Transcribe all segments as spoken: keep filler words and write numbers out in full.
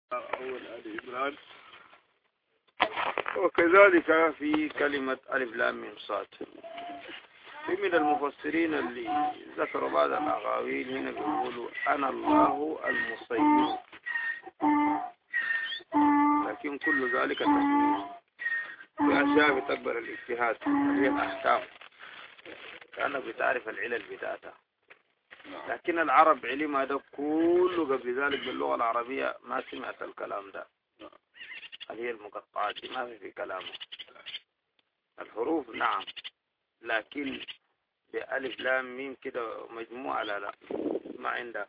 أول آل عمران. وكذلك في كلمة ألف لام ميم صاد. في من المفسرين اللي ذكروا بعض الأقاويل هنا بيقولوا أنا الله المسيطر، لكن كل ذلك تسمية في أشياء بتكبر الاجتهاد اللي هي الأحكام، كأنك بتعرف العلل بتاعتها. لكن العرب علم هذا كله قبل ذلك باللغة العربية ما سمعت الكلام ده، اللي هي المقطعات دي ما في في كلامه. الحروف نعم، لكن بألف لام ميم كده مجموعة لا لا ما عنده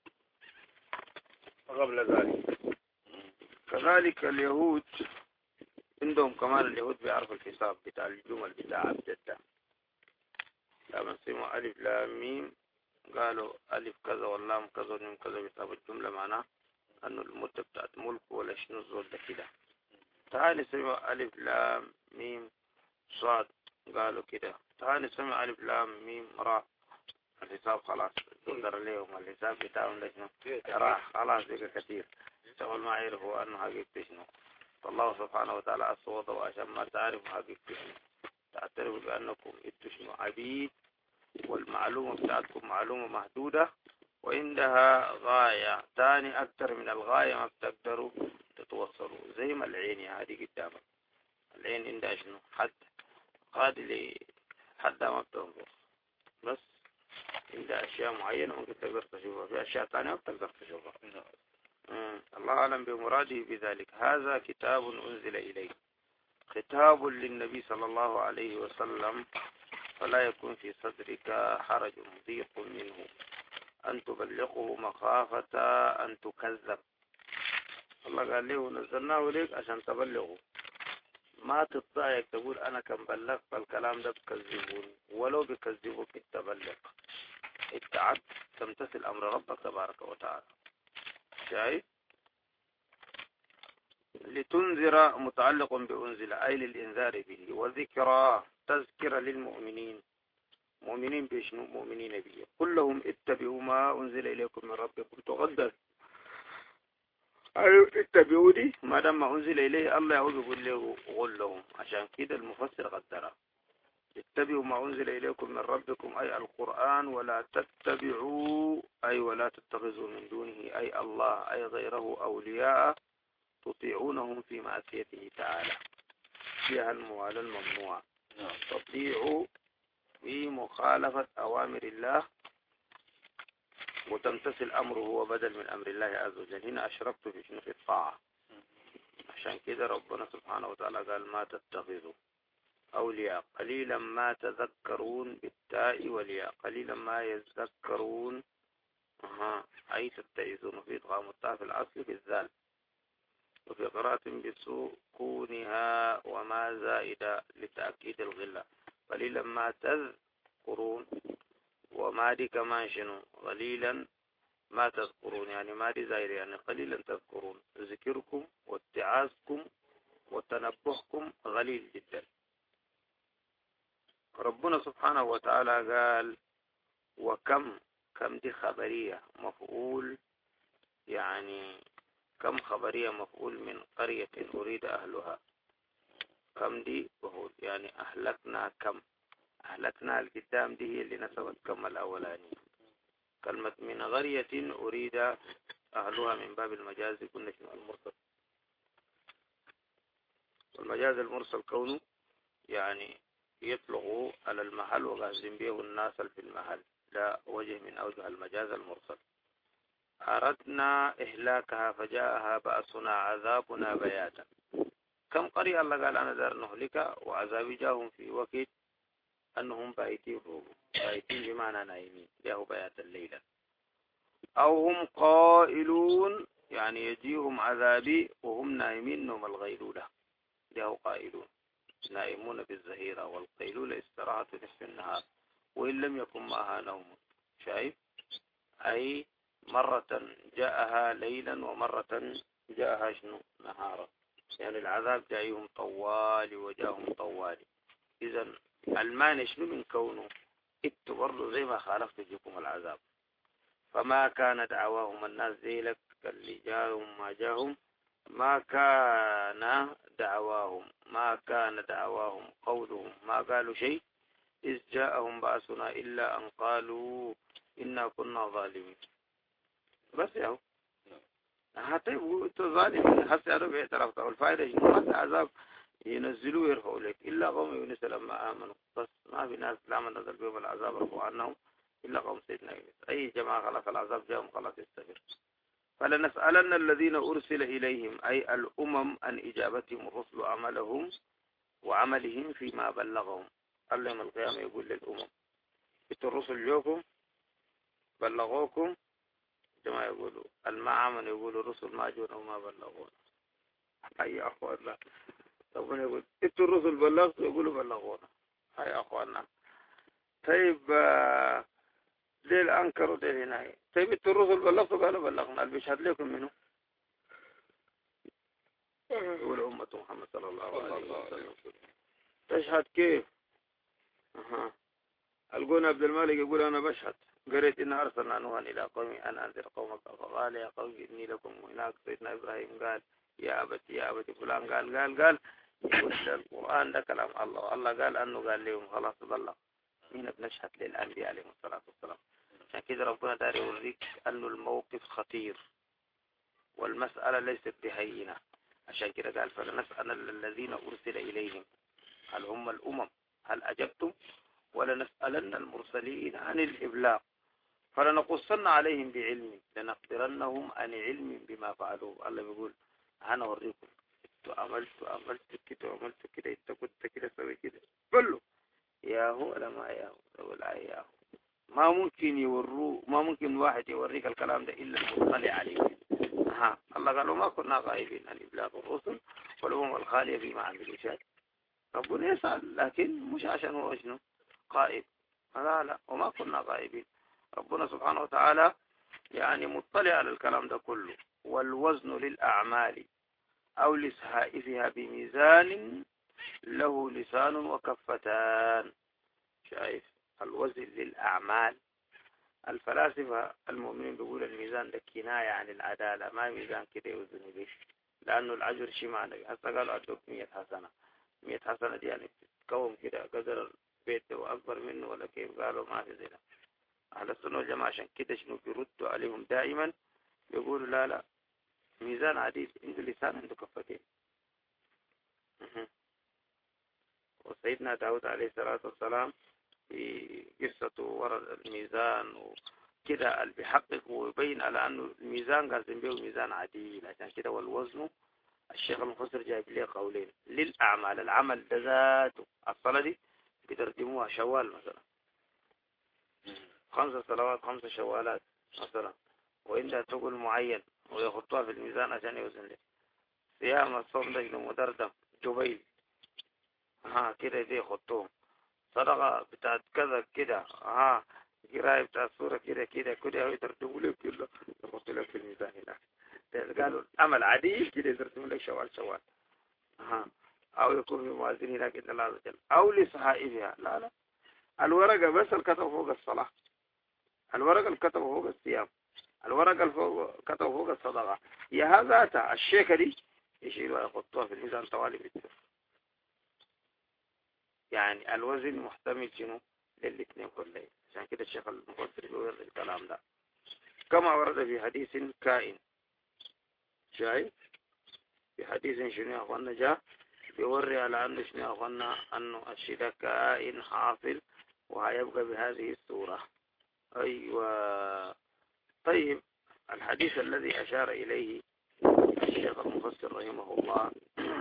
قبل ذلك. كذلك اليهود عندهم كمان، اليهود بيعرفوا الحساب بتاع الجمل بتاع عبد ده، لما سمعوا ألف لام ميم قالوا ألف كذا واللام كذا والميم كذا بتاع الجملة، معناه أنه المدة بتاعت ملك ولا شنو الزول ده كده. تعالي سمعوا ألف لام ميم صاد قالوا كده. تعالي سمعوا ألف لام ميم راء، الحساب خلاص تقدر لهم الحساب بتاعهم ده شنو راح خلاص بقى كثير، شغل ما يعرفوا أنه حقيقة شنو. فالله سبحانه وتعالى أصوات وعشان ما تعرفوا حقيقة شنو تعترفوا بأنكم إنتوا شنو عبيد، والمعلومة بتاعتكم معلومة محدودة وعندها غاية تاني أكتر من الغاية ما بتقدروا تتوصلوا. زي ما العين يا هذه قدامك، العين عندها شنو حد قادر لي حد ما بتنظر، بس عندها أشياء معينة ممكن تقدر تشوفها، في أشياء تانية ما بتقدر تشوفها. الله أعلم بمراده بذلك. هذا كتاب أنزل إليه خطاب للنبي صلى الله عليه وسلم، فلا يكون في صدرك حرج ضيق منه أن تبلغه مخافة أن تكذب. الله قال له نزلناه ليك عشان تبلغه، ما تضايق تقول أنا كم بلغت فالكلام ده بكذبوني، ولو بكذبوك تبلغ، اتعد تمتثل أمر ربك تبارك وتعالى. شايف؟ لتنذر متعلق بأنزل أي للإنذار به، وذكرى تذكر للمؤمنين. مؤمنين بشنو؟ مؤمنين به. قل لهم اتبعوا ما أنزل إليكم من ربكم تغدر، أيوة اتبعوا دي ما دام ما أنزل إليه الله يعوذ يقول له قل لهم، عشان كده المفسر قدرها اتبعوا ما أنزل إليكم من ربكم أي القرآن، ولا تتبعوا أي ولا تتخذوا من دونه أي الله أي غيره أولياء تطيعونهم في معصيته تعالى، فيها الموالى الممنوع. تطيعوا في مخالفة أوامر الله وتمتثل أمره هو بدل من أمر الله عز وجل. هنا أشركت في شنو؟ في الطاعة. عشان كده ربنا سبحانه وتعالى قال ما تتخذوا أولياء قليلا ما تذكرون بالتاء والياء، قليلا ما يذكرون أها أي تتعزون في إدغام التاء في الأصل في الذال، وفي قراءة بسكونها وما زائدة لتأكيد الغلة. قليلا ما تذكرون، وما دي كمان شنو قليلا ما تذكرون، يعني ما دي زائدة يعني قليلا تذكرون. ذكركم واتعاذكم وتنبهكم قليل جدا. ربنا سبحانه وتعالى قال وكم، كم دي خبرية مفعول، يعني كم خبرية مفعول من قرية أريد أهلها. كم دي بقول يعني أهلكنا، كم أهلكنا القدام دي هي اللي نسبت كم الأولاني. كلمة من قرية أريد أهلها من باب المجاز كنا شنو المرسل، والمجاز المرسل كونه يعني يطلق على المحل وغازم به الناس في المحل، لا وجه من أوجه المجاز المرسل. أردنا إهلاكها فجاءها بأسنا عذابنا بياتا. كم قرية الله قال أنا دار نهلك وعذابي جاهم في وقت أنهم بايتين بايتين بمعنى نايمين، جاءوا بياتا الليلة. أو هم قائلون يعني يجيهم عذابي وهم نايمين نوم الغيلولة، جاءوا قائلون نائمون بالزهيرة، والقيلولة استراحة نصف النهار وإن لم يكن معها نوم. شايف؟ أي مرة جاءها ليلا ومرة جاءها شنو نهارا، يعني العذاب جايهم طوالي وجاهم طوالي. إذا المانع شنو من كونه اتبروا زي ما خالفت فيكم العذاب. فما كان دعواهم الناس ذيلك اللي جاهم ما جاهم ما كان دعواهم ما كان دعواهم قولهم ما قالوا شيء إذ جاءهم بأسنا إلا أن قالوا إنا كنا ظالمين. بس يا هو حتى يقولوا ظالمين حتى يعرفوا اعتراف والفائدة شنو حتى عذاب ينزلوا ويرفعوا لك إلا قوم يونس لما آمنوا. بس ما في ناس لما نزل بهم العذاب رفعوا عنهم إلا قوم سيدنا يونس. أي جماعة خلاص العذاب جاءهم خلاص يستمر. فلنسألن الذين أرسل إليهم أي الأمم عن إجابتهم الرسل عملهم وعملهم فيما بلغهم. الله يوم القيامة يقول للأمم إنتوا الرسل جوكم بلغوكم كما يقولوا المعامن يقولوا الرسل ما جونا وما بلغونا. أي أخواننا ربنا يقول إنتوا الرسل بلغتوا يقولوا بلغونا. أي أخواننا طيب ليه أنكروا ده هنا؟ طيب إنتوا الرسل بلغتوا قالوا بلغنا اللي بيشهد لكم منه يقول أمة محمد صلى الله عليه وسلم. تشهد كيف؟ أها القون عبد المالك يقول أنا بشهد قريت إن أرسلنا نوحا إلى قومي أن أنذر قومك فقال يا قوم إني لكم. هناك سيدنا إبراهيم قال يا أبتي يا أبتي فلان قال قال قال يقول القرآن ده كلام الله. الله قال أنه قال لهم خلاص بلغ. مين بنشهد للأنبياء عليهم الصلاة والسلام. عشان كده ربنا داري يوريك أنه الموقف خطير والمسألة ليست بهينة. عشان كده قال فلنسأل الذين أرسل إليهم هل هم الأمم هل أجبتم ولنسألن المرسلين عن الإبلاغ فلنقصن عليهم بعلم لنخبرنهم عن علم بما فعلوا. الله بيقول أنا أوريكم انتوا عملتوا عملتوا كده وعملتوا كده انت كنت كده سوي كده قل يا هو ولا ما يا هو ولا يا هو. ما ممكن يوروا ما ممكن واحد يوريك الكلام ده إلا المطلع عليه. ها الله قالوا ما كنا غائبين عن إبلاغ الرسل والأمم الخالية بما عملوا شيء. ربنا يسأل لكن مش عشان هو شنو غائب. لا لا وما كنا غائبين. ربنا سبحانه وتعالى يعني مطلع على الكلام ده كله. والوزن للأعمال أو لصحائفها بميزان له لسان وكفتان. شايف الوزن للأعمال. الفلاسفة المؤمنين بيقول الميزان ده كناية عن العدالة ما ميزان كده يوزن به لأنه الأجر شي معنى. هسه قالوا أدوك مية حسنة مية حسنة دي يعني تتكوم كده قدر البيت وأكبر منه ولا كيف. قالوا ما في زينا. أهل السنة والجماعة عشان كده شنو بيردوا عليهم دائما بيقولوا لا لا ميزان عديد عنده لسان عنده كفتين. وسيدنا داود عليه الصلاة والسلام في قصته ورد الميزان وكده اللي بيحقق ويبين على أنه الميزان قاسم به ميزان عديل. عشان كده والوزن الشيخ المفسر جايب ليه قولين للأعمال. العمل ده ذاته الصلاة دي بترجموها شوال مثلا خمسة صلوات خمسة شوالات مثلا وإنت تقول معين ويخطوها في الميزان عشان يوزن لك. صيام الصوم ده مدردم جبيل ها كده دي خطوهم. صدقة بتاعت كذا كده ها قراية بتاعت صورة كده كده كده يترجموا لك كله يحطوا لك في الميزان هناك. قالوا عمل عادي كده يترجموا لك شوال شوال ها أو يكون في موازين هناك إن الله عز وجل أو لصحائفها. لا لا الورقة بس الكتب فوق الصلاة. الورقة الكتب فوق الصيام. الورقة الكتب فوق الصدقة. يا هذا الشيكة دي يشيلوا يحطوها في الميزان طوالي بالتر. يعني الوزن محتمل شنو للاثنين كلهم. عشان كده الشيخ المفسر بيقول الكلام ده كما ورد في حديث كائن. شايف في حديث شنو يا اخوانا جاء بيوري على انه شنو يا اخوانا انه الشيء ده كائن حاصل وهيبقى بهذه الصورة. ايوه طيب الحديث الذي اشار اليه الشيخ المفسر رحمه الله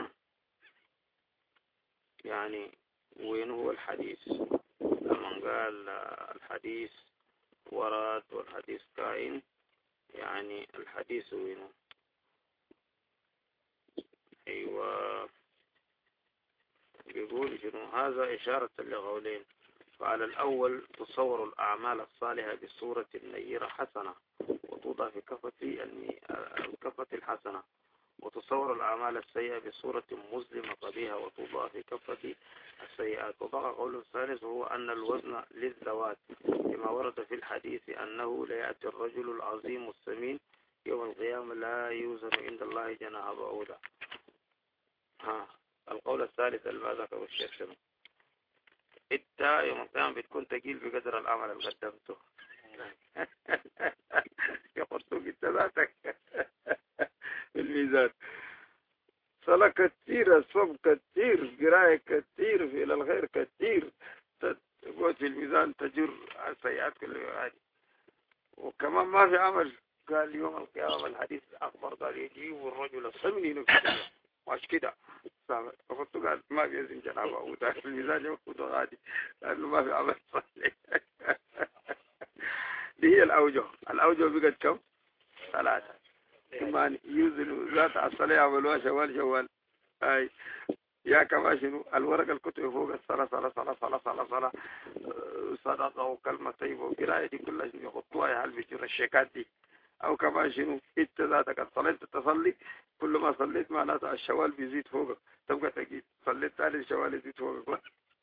يعني وين هو الحديث لما قال الحديث ورد والحديث كائن يعني الحديث وينه. ايوه بيقول شنو هذا إشارة لقولين. فعلى الأول تصور الأعمال الصالحة بصورة النيرة حسنة وتوضع في كفة الكفة الحسنة وتصور الأعمال السيئة بصورة مظلمة قبيحة وتوضع في كفة السيئات. وبقى قول الثالث هو أن الوزن للذوات كما ورد في الحديث أنه لا يأتي الرجل العظيم السمين يوم القيامة لا يوزن عند الله جناح بعوضة. ها القول الثالث اللي ذكره الشيخ شنو؟ انت يوم القيامة بتكون تقيل بقدر العمل اللي قدمته. يقصوك انت ذاتك في الميزان. صلاة كثير، الصوم كثير، قراءة كثير، في الخير كثير، تقعد في الميزان تجر السيئات كلها هذه. وكمان ما في عمل. قال يوم القيامة الحديث الأخبر قال يجيب الرجل الصمني نفسه مش كده. فقلت قال ما بيزن جنابه وده في الميزان يمكن غادي لأنه ما في عمل صالح. دي هي الأوجه. الأوجه بقت كم؟ ثلاثة. كمان يوزن ذات الصلاة يعملوها شوال شوال. هاي يا كما شنو الورق الكتب فوق الصلاة صلاة صلاة صلاة صلاة صلاة صدقة وكلمة طيبة وقراءة دي كلها شنو يخطوها يا هل بيجر الشيكات دي. أو كما شنو إنت ذاتك الصلاة تصلي كل ما صليت معناتها الشوال بيزيد فوقك تبقى تجيب صليت ثاني الشوال يزيد فوقك.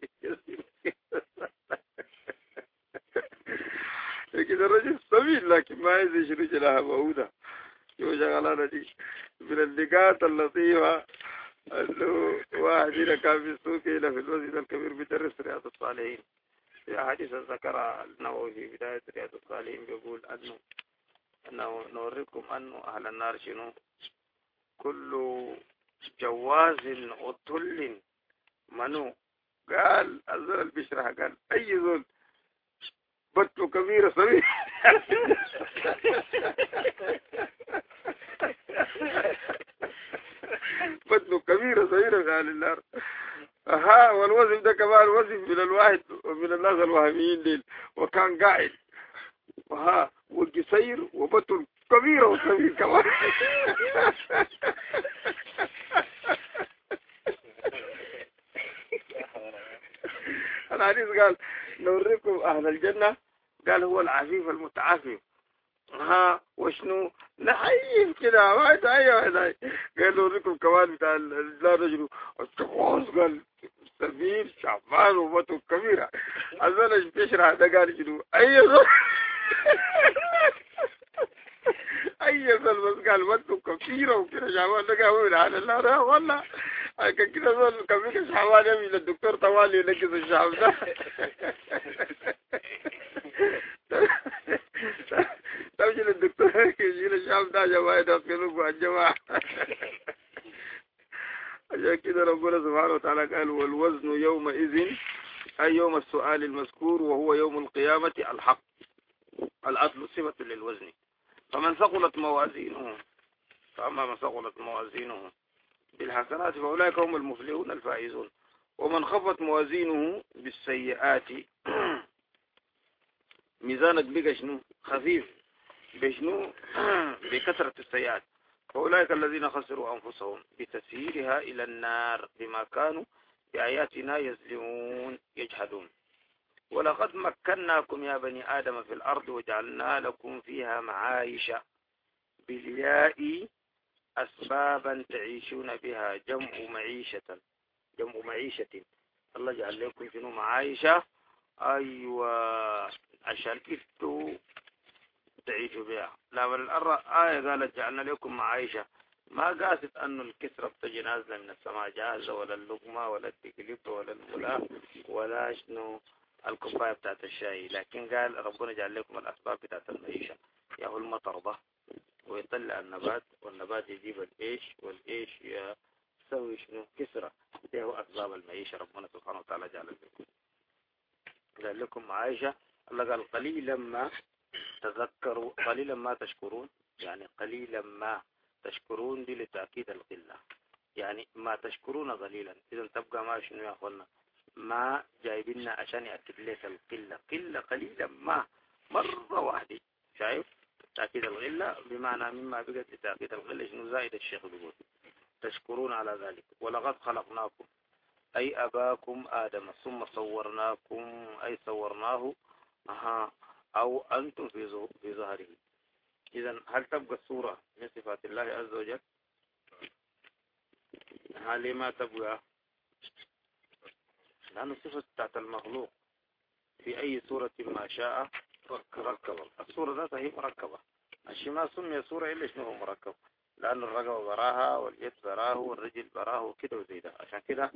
كده الرجل سبيل لكن ما يزيد شنو جلها موودة. شو شغلانة دي من النقاط اللطيفة أنه واحد هنا كان في السوق هنا في المسجد الكبير بيدرس رياض الصالحين. في حديث ذكر النووي في بداية رياض الصالحين بيقول أنه أنه نوريكم أنه أهل النار شنو كل جواز عطل منو. قال الزول البشرة قال أي زول بطنه كبيرة صغير. بطنه كبيرة صغيرة قال النار. ها والوزن ده كمان وزن من الواحد من الناس الوهميين ديل وكان قاعد وها والقصير وبطن كبيرة وصغير كمان. الحديث قال نوريكم أهل الجنة قال هو العفيف المتعافف. ها وشنو نحيف كده ما يتعيش. قال نوريكم كمان بتاع لا رجل قال سمين شعبان وبطن كبيرة. الزول بيشرح ده قال شنو أي زول أي زول بس قال بطن كبيرة وكده شعبان ده قال على الله والله كان كده زول كبير شعبان يمي للدكتور طوالي ينقص الشعب ده. تمشي للدكتور يشيل الشعب ده جماعة يدخلوك مع الجماعة. عشان كده ربنا سبحانه وتعالى قال والوزن يومئذ أي يوم السؤال المذكور وهو يوم القيامة الحق. الأصل صفة للوزن. فمن ثقلت موازينه فأما من ثقلت موازينه بالحسنات فأولئك هم المفلحون الفائزون. ومن خفت موازينه بالسيئات ميزانك بقى شنو خفيف بشنو بكثرة السيئات فأولئك الذين خسروا أنفسهم بتسييرها إلى النار بما كانوا بآياتنا يظلمون يجحدون. ولقد مكناكم يا بني آدم في الأرض وجعلنا لكم فيها معايش بالياء أسبابا تعيشون بها جمع معيشة جمع معيشة. الله جعل لكم شنو معايشة أيوة عشان إفتوا تعيشوا بها. لا بل الأرى آية قالت جعلنا لكم معايشة ما قاست أنه الكسرة بتجي نازلة من السماء جاهزة ولا اللقمة ولا التكليف ولا الملاء ولا شنو الكوباية بتاعت الشاي. لكن قال ربنا جعل لكم الأسباب بتاعت المعيشة ياهو المطر ده ويطلع النبات والنبات يجيب الإيش والإيش يسوي شنو كسرة. ده هو أسباب المعيشة ربنا سبحانه وتعالى جعل لكم قال لكم معايشة. الله قال قليلا ما تذكروا قليلا ما تشكرون يعني قليلا ما تشكرون دي لتأكيد القلة يعني ما تشكرون قليلا. إذا تبقى ما شنو يا أخوانا ما جايبيننا عشان يأكد لك القلة قلة قليلا ما مرة واحدة. شايف تأكيد القلة بمعنى مما بقت لتأكيد القلة شنو زائد الشيخ بيقول تشكرون على ذلك. ولقد خلقناكم أي أباكم آدم ثم صورناكم أي صورناه أها أو أنتم في في ظهره. إذا هل تبقى الصورة من صفات الله عز وجل؟ هل ما تبقى؟ لأن الصفة بتاعت المخلوق في أي صورة ما شاء ركب. الصورة ذاتها هي مركبة الشمال سمي صورة إلا شنو هو مركب، لأن الرقبة براها واليد براه والرجل براه وكده وزي ده. عشان كده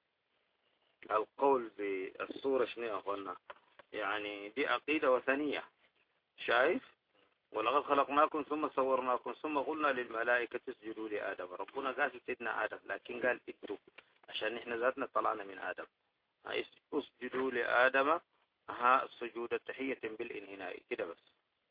القول بالصورة شنو يا أخوانا، يعني دي عقيدة وثنية. شايف؟ ولقد خلقناكم ثم صورناكم ثم قلنا للملائكة اسجدوا لآدم. ربنا قال سيدنا آدم، لكن قال ادوا عشان احنا ذاتنا طلعنا من آدم. اسجدوا لآدم، ها سجود التحية بالانحناء كده بس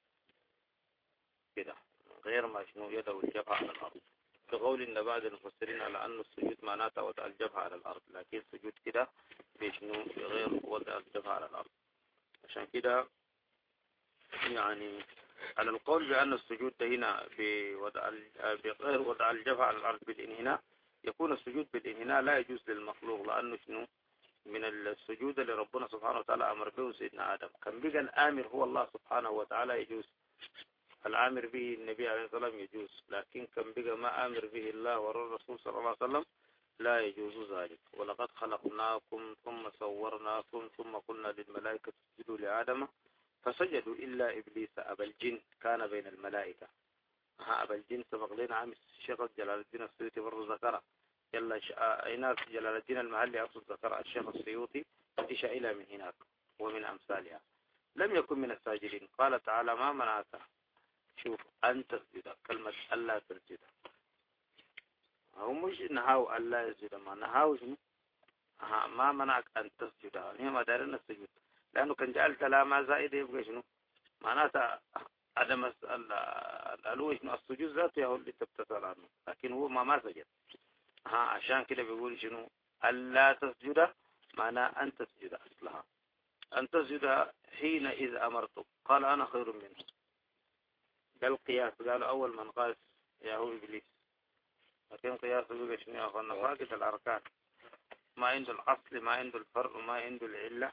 كده، غير ما شنو يده الجبهة على الأرض. بقول إن بعض المفسرين على أن السجود معناته وضع الجبهة على الأرض، لكن السجود كده بشنو غير وضع الجبهة على الأرض. عشان كده يعني على القول بأن السجود هنا بوضع بغير وضع الجبهة على الأرض بالانحناء، يكون السجود بالانحناء لا يجوز للمخلوق، لأنه شنو من السجود اللي ربنا سبحانه وتعالى أمر به سيدنا آدم. كان بقى الآمر هو الله سبحانه وتعالى يجوز، العامر به النبي عليه الصلاة والسلام يجوز، لكن كان بقى ما آمر به الله والرسول صلى الله عليه وسلم لا يجوز ذلك. ولقد خلقناكم ثم صورناكم ثم قلنا للملائكة اسجدوا لآدم فسجدوا إلا إبليس أبا الجن كان بين الملائكة. ها أبا الجن سبق لنا عام الشيخ جلال الدين السيوطي برضو ذكره، يلا ناس جلال الدين المحلي أقصد ذكر الشيخ السيوطي إشاء من هناك ومن أمثالها. لم يكن من الساجدين. قال تعالى ما منعك شوف أن تسجد، كلمة ألا تسجد، هو مش نهاو ألا يسجد، ما نهاو شنو ما منعك أن تسجد، هي ما دارنا السجود، لأنه كان جعل كلامه زائد يبقى شنو معناته عدم الألوه شنو السجود ذاته هو اللي تبتسل عنه، لكن هو ما ما سجد. ها عشان كده بيقول شنو ألا تسجد، معناه أن تسجد أصلها أن تسجد حين إذا أمرتك. قال أنا خير منه. ده القياس، قال أول من قاس يا هو إبليس، لكن قياس بيقى شنو يا أخوانا فاقد الأركان، ما عنده الأصل ما عنده الفرق ما عنده العلة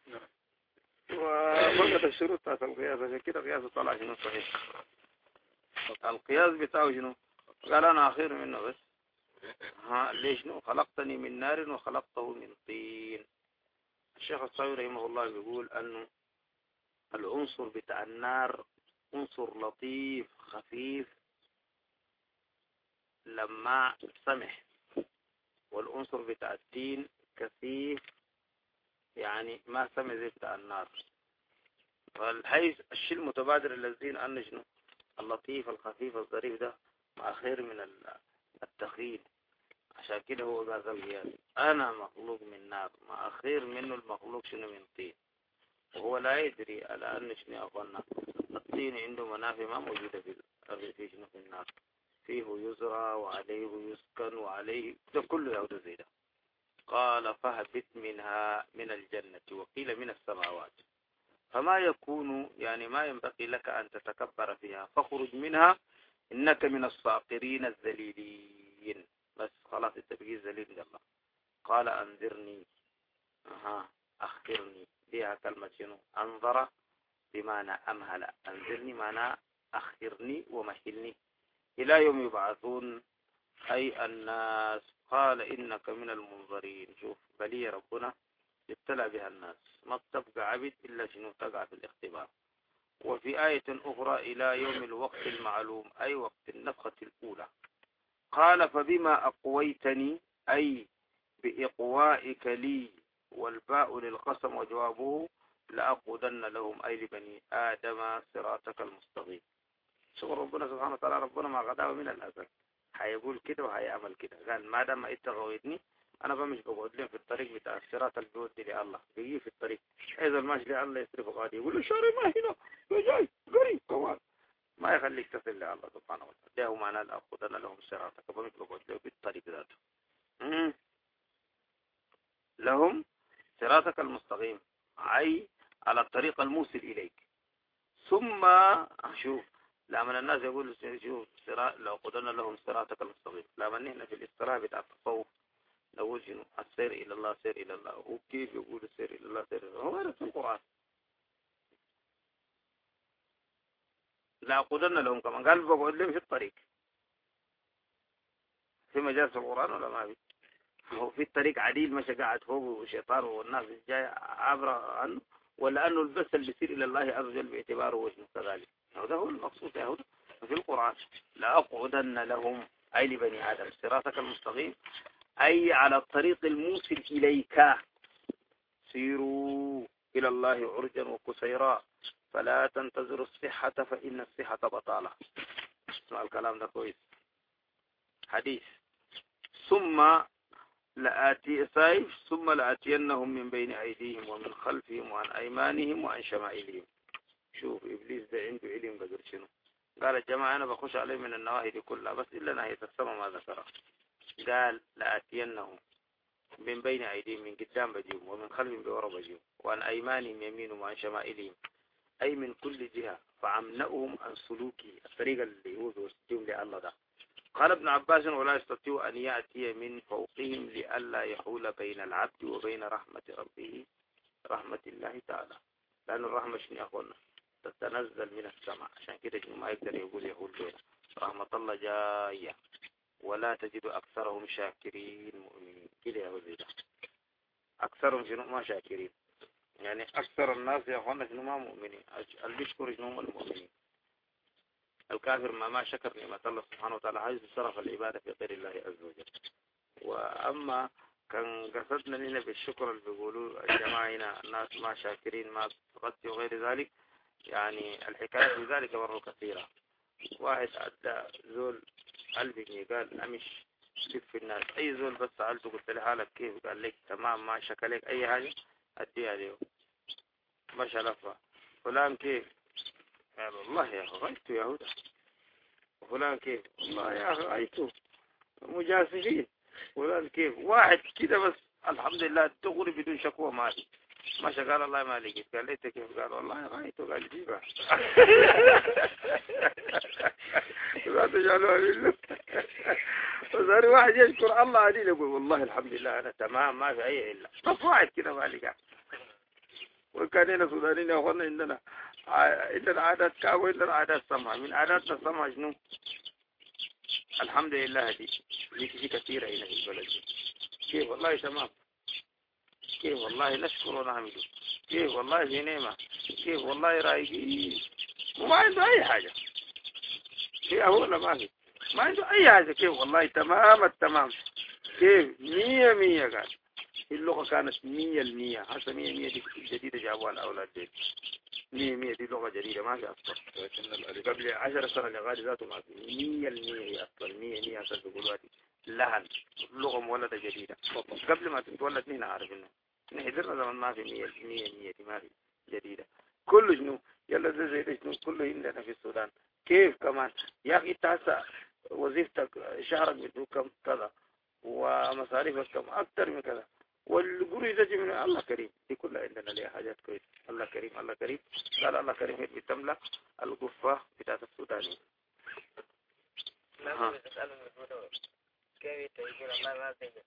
وفقد الشروط بتاعت القياس. عشان كده قياسه طلع شنو صحيح. القياس بتاعه شنو قال أنا خير منه بس. ها ليش نو خلقتني من نار وخلقته من طين. الشيخ الصاوي رحمه الله بيقول أنه العنصر بتاع النار عنصر لطيف خفيف لما سمح، والعنصر بتاع التين كثيف يعني ما سمح زي بتاع النار. فالحيث الشيء المتبادر الذين أن شنو اللطيف الخفيف الظريف ده مع خير من التخيل. عشان كده هو قال ذلك أنا مخلوق من نار ما أخير منه المخلوق شنو من طين، وهو لا يدري على أن شنو أظن الطين عنده منافع ما موجودة في الأرض في شنو في النار، فيه يزرع وعليه يسكن وعليه ده كله يعود زي ده. قال فهبت منها من الجنة وقيل من السماوات فما يكون يعني ما ينبغي لك أن تتكبر فيها فاخرج منها إنك من الصاقرين الذليلين. بس خلاص التبقي ذليل الله. قال أنذرني أها أخبرني بها كلمة شنو أنظر بمعنى أمهل، أنذرني معنى أخبرني ومهلني إلى يوم يبعثون أي الناس. قال إنك من المنظرين. شوف بلي ربنا ابتلى بها الناس ما تبقى عبد إلا شنو تقع في الاختبار. وفي آية أخرى إلى يوم الوقت المعلوم أي وقت النفخة الأولى. قال فبما أقويتني أي بإقوائك لي، والباء للقسم وجوابه لأقودن لهم أي لبني آدم صراطك المستقيم. شوف ربنا سبحانه وتعالى ربنا ما غداه من الأزل هيقول كده وهيعمل كده. قال ما دام انت غويتني انا بمشي بقعد لهم في الطريق بتاع الصراط اللي بيودي لله، بيجي في الطريق اذا الماشي لله يصرف غادي يقول له شاري ما هنا جاي قريب كمان ما يخليك تصل لله سبحانه وتعالى. ده هو معنى لأخذنا لهم صراطك، بمشي بقعد لهم في الطريق ذاته لهم صراطك المستقيم أي على الطريق الموصل إليك. ثم شوف لما الناس يقولوا شوف لو قدرنا لهم صراطك المستقيم، لما نحن في الاصطلاح بتاع التصوف نقول شنو السير إلى الله سير إلى الله. هو كيف يقول السير إلى الله سير إلى الله؟ هو غير في القرآن. لا قدرنا لهم كمان قال بقعد لهم في الطريق، في مجال في القرآن ولا ما في؟ هو في الطريق عديل مشى قاعد فوق وشيطان والناس جاي عبر عنه، ولا أنه البث اللي بيصير إلى الله عز وجل باعتباره وجهه كذلك؟ هذا هو المقصود يا هو في القرآن لأقعدن لهم أي لبني آدم صراطك المستقيم أي على الطريق الموصل إليك سيروا إلى الله عرجا وقصيرا فلا تنتظروا الصحة فإن الصحة بطالة. اسمع الكلام ده كويس. حديث ثم لآتي سايف ثم لآتينهم من بين أيديهم ومن خلفهم وعن أيمانهم وعن شمائلهم. شوف إبليس ده عنده علم بدر شنو. قال الجماعة أنا بخش عليه من النواهي دي كلها بس إلا ناهية السماء ما ذكرها. قال لآتينهم من بين أيديهم من قدام بجيهم ومن خلفهم بورا بجيهم وعن أيمانهم يمينهم وعن شمائلهم أي من كل جهة فعمنأهم عن سلوكي الطريقة اللي هو بيوصلهم لله ده. قال ابن عباس ولا يستطيع أن يأتي من فوقهم لئلا يحول بين العبد وبين رحمة ربه رحمة الله تعالى لأن الرحمة شنو يا أخوانا تتنزل من السماء عشان كده شنو ما يقدر يقول يقول بينا رحمة الله جاية ولا تجد أكثرهم شاكرين مؤمنين كده يا ولد أكثرهم شنو ما شاكرين يعني أكثر الناس يا أخوانا شنو ما مؤمنين اللي بيشكر شنو هم المؤمنين. الكافر ما ما شكر نعمة الله سبحانه وتعالى حيث صرف العبادة في غير الله عز وجل. وأما كان قصدنا لنا بالشكر اللي بيقولوا الجماعة هنا الناس ما شاكرين ما تغطي وغير ذلك يعني الحكاية في ذلك مرة كثيرة. واحد أدى زول قلبي قال أمش في الناس أي زول بس سألته قلت له حالك كيف قال لك تمام ما شكلك أي حاجة أديها له مش لفة فلان كيف قال والله يا أخي غيرت يهودا وفلان كيف والله يا أخي غيرت مجاسفين فلان كيف واحد كده بس الحمد لله تغري بدون شكوى مالي ما شكال الله ما لقيت قال ليت كيف قال والله غيرت قال جيبها لا تجعلوها منه وصار واحد يشكر الله عليه يقول والله الحمد لله أنا تمام ما في أي إلا بس واحد كده ما لقى. وكان هنا سودانيين يا أخوانا عندنا عندنا عادات كاوي عندنا عادات سمع من عاداتنا السمع شنو الحمد لله دي دي كثيرة هنا في البلد كيف والله تمام كيف والله نشكر ونحمد كيف والله في نعمة كيف والله رايقين وما عنده أي حاجة في أهولا ما في ما عنده أي حاجة كيف والله تمام التمام كيف مية مية قال اللغة كانت مية المية حتى مية مية دي جديدة جابوها الأولاد دي مية مية دي لغة جديدة ما في أصلا قبل عشر سنة لغاية ذاته ما في مية المية هي أصلا مية مية أصلا بيقولوا هذه لهن لغة مولدة جديدة قبل ما تتولد نحن عارفينها نحضرنا زمان ما في مية مية مية دي ما في جديدة كله شنو يلا زي زي شنو كله عندنا في السودان كيف كمان يا أخي تاسع وظيفتك شهرك بدو كم كذا ومصاريفك كم أكثر من كذا والقري يجي من الله كريم دي كلها عندنا ليها حاجات كويس الله كريم الله كريم قال الله كريم هي بتملى القفة بتاعت السوداني. ما بيسألوا يقولوا كيف يقول الله ما بيجي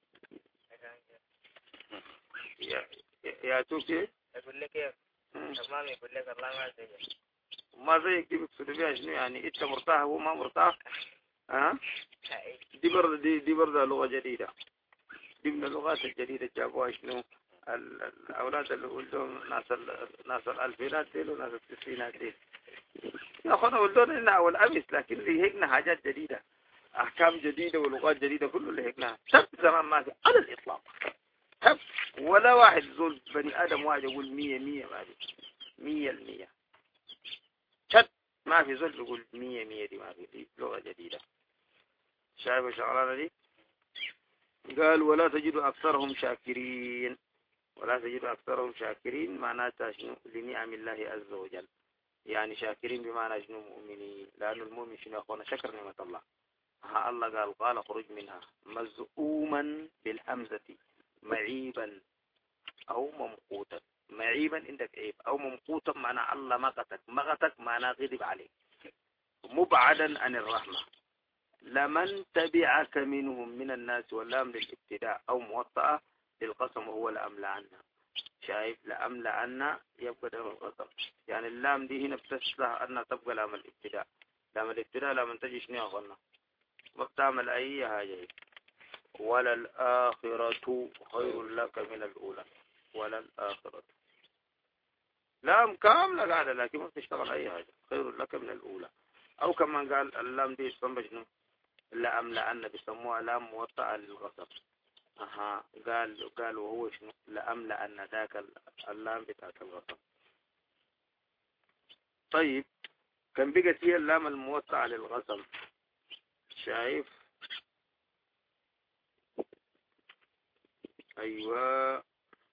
يا يا توكي يقول لك كيف تمام يقول لك الله ما بيجي ما زيك دي بتقصد بيها شنو يعني انت مرتاح هو ما مرتاح ها دي برضه دي دي برضه لغة جديدة دي من اللغات الجديدة جابوها شنو الأولاد اللي ولدهم ناس ناس الألفينات ديل وناس التسعينات ديل يا أخوانا ولدونا هنا أول أمس لكن اللي هيكنا حاجات جديدة أحكام جديدة ولغات جديدة كله اللي هيكنا سب زمان ما في على الإطلاق سب ولا واحد زول بني آدم واحد يقول مية مية ما في مية المية سب ما في زول يقول مية مية دي ما في دي لغة جديدة شايف الشغلانة دي قال ولا تجد أكثرهم شاكرين ولا تجد أكثرهم شاكرين معناتها شنو لنعم الله عز وجل يعني شاكرين بمعنى شنو مؤمنين لأن المؤمن شنو أخونا شكر نعمة الله ها الله قال قال خرج منها مزؤوما بالحمزة معيبا أو ممقوتا معيبا عندك عيب أو ممقوتا معنى الله مقتك مقتك معنى غضب عليك مبعدا عن الرحمة لمن تبعك منهم من الناس واللام للابتداء أو موطأة للقسم وهو لأملأن شايف لأملأن يبقى ده القسم يعني اللام دي هنا بتشبه أن تبقى لام الابتداء لام الابتداء لما تجي شنو يا أخوانا ما بتعمل أي حاجة ولا الآخرة خير لك من الأولى ولا الآخرة لام كاملة قاعدة لكن ما بتشتغل أي حاجة خير لك من الأولى أو كما قال اللام دي يسمى شنو لأملأن بيسموها لام موطأة للغصب. أها قال قال وهو شنو لأملأن ذاك اللام بتاعت الغصب. طيب كان بقت هي اللام الموطأة للغصب. شايف؟ أيوة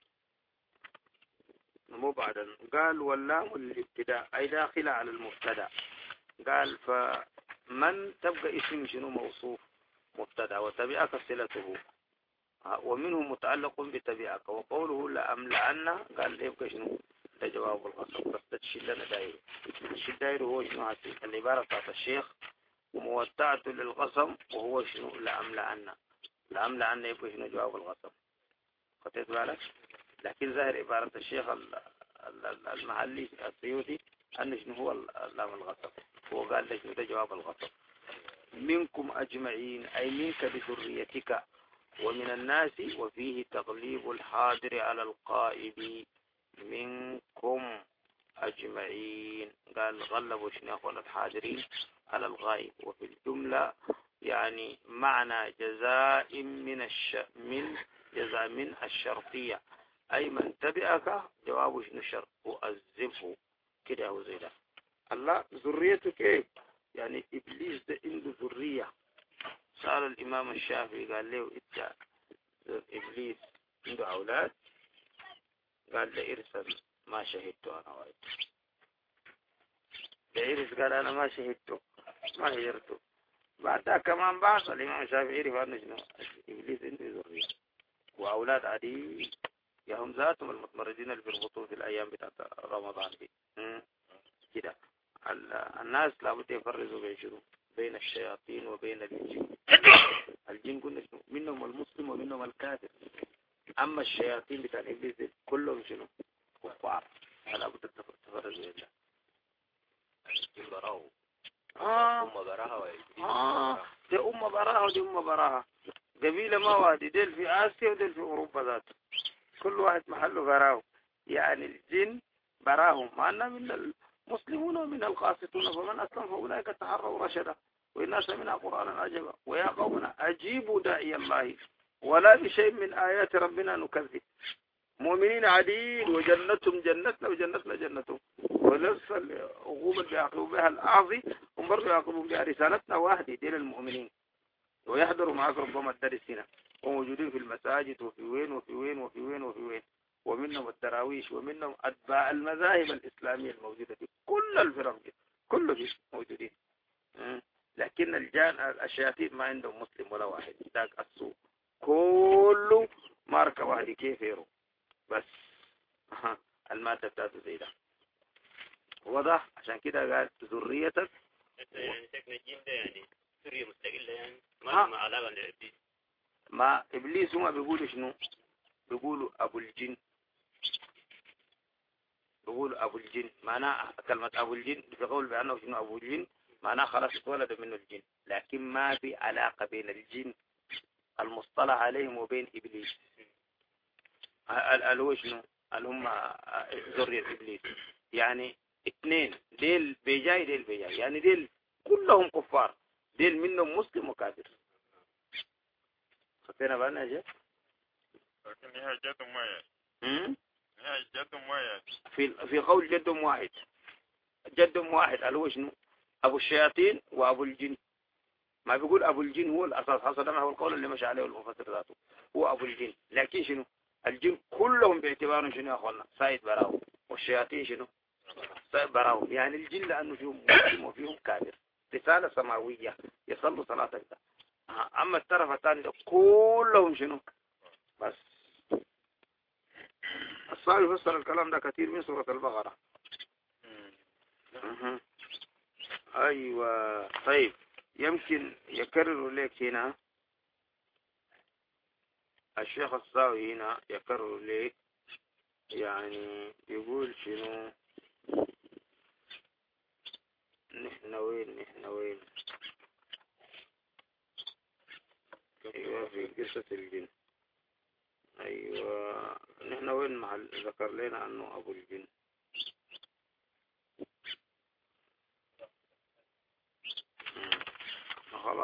مبعدا. قال واللام الابتداء أي داخلة على المبتدأ. قال فمن تبقى اسم شنو موصوف مبتدأ وتبعك صلته ومنه متعلق بتبعك. وقوله لأملأن قال يبقى شنو ده جواب القسم. بس تشيل لنا داير. الشيل داير هو شنو هاتي العبارة بتاعت الشيخ وموتعة للقسم وهو شنو لأملأن. لأملأن يبقى شنو جواب القسم. خطيت بالك؟ لكن ظاهر عبارة الشيخ المحلي السيوطي أن شنو هو اللام الغصب. هو قال لك ده جواب الغصب. منكم أجمعين أي منك بذريتك ومن الناس وفيه تغليب الحاضر على القائب. منكم أجمعين قال غلبوا شنو أخوان الحاضرين على الغائب. وفي الجملة يعني معنى جزاء من الش من جزاء من الشرطية أي من تبعك جواب شنو شرط وأذبه كده هو زي ده. الله ذريته كيف يعني إبليس ده عنده ذرية. سأل الإمام الشافعي قال له إنت إبليس عنده أولاد؟ قال له إرسل ما شهدت أنا وايد. إرس قال أنا ما شهدته ما هجرته. بعدها كمان بعض الإمام الشافعي يعرف أنه شنو إبليس عنده ذرية وأولاد عديد يهم ذاتهم المتمردين اللي بيربطوا في الأيام بتاعت رمضان دي كده. الناس لابد يفرزوا بين شنو بين الشياطين وبين الجن. الجن قلنا شنو منهم المسلم ومنهم الكافر. أما الشياطين بتاع إبليس كلهم شنو كفار. لابد تفرزوا بين ده. الجن براهو آه أم براها آه دي أم براها ودي أم براها. قبيلة ما وادي ديل في آسيا وديل في أوروبا ذات كل واحد محله براهو. يعني الجن براهم معنا من المسلمون ومن القاسطون فمن أسلم فأولئك تحروا رشدا وإنا سمعنا قرآنا عجبا ويا قومنا أجيبوا داعي الله ولا بشيء من آيات ربنا نكذب. مؤمنين عديد وجنتهم جنتنا وجنتنا جنتهم ولسه العقوبة اللي يعاقبوا بها الأعظي هم برضو يعاقبوا بها رسالتنا واحدة دين المؤمنين. ويحضروا معك ربما الدرسين وموجودين في المساجد وفي وين وفي وين وفي وين وفي وين. ومنهم الدراويش ومنهم أتباع المذاهب الإسلامية الموجودة في كل الفرق كله موجودين. لكن الجان الشياطين ما عندهم مسلم ولا واحد. ذاك السوق كله ماركة واحدة كيف يرو بس المادة بتاعته زي ده واضح. عشان كده قال ذريتك يعني ساكن الجين ده يعني ذرية مستقلة يعني ما ما علاقة لإبليس. ما إبليس هما بيقولوا شنو بيقولوا أبو الجن. بيقولوا أبو الجن معناه كلمة أبو الجن في قول بأنه شنو أبو الجن معناه خلاص اتولد منه الجن. لكن ما في علاقة بين الجن المصطلح عليهم وبين إبليس. اللي هو شنو اللي هم ذرية إبليس يعني اثنين ديل بيجاي ديل بيجاي يعني ديل كلهم كفار. ديل منهم مسلم وكافر. خطينا بالنا يا لكن هي جدهم واحد. امم هي جدهم واحد. في في قول جدهم واحد. جدهم واحد اللي هو شنو أبو الشياطين وأبو الجن. ما بيقول أبو الجن هو الأساس حصل ما هو القول اللي مشى عليه المفسر ذاته هو أبو الجن. لكن شنو الجن كلهم باعتبارهم شنو يا أخوانا سايد براهم والشياطين شنو سايد براهم. يعني الجن لأنه فيهم مسلم وفيهم كافر رسالة سماوية يصلوا صلاة كده. أما الطرف الثاني ده كلهم شنو بس. الصحابي فسر الكلام ده كثير من سورة البقرة. أه. أيوة طيب يمكن يكرر لك هنا الشيخ الصاوي هنا يكرر لك يعني يقول شنو نحن وين نحن وين أيوة في قصة الجن. أيوة نحن وين محل ذكر لنا أنه أبو الجن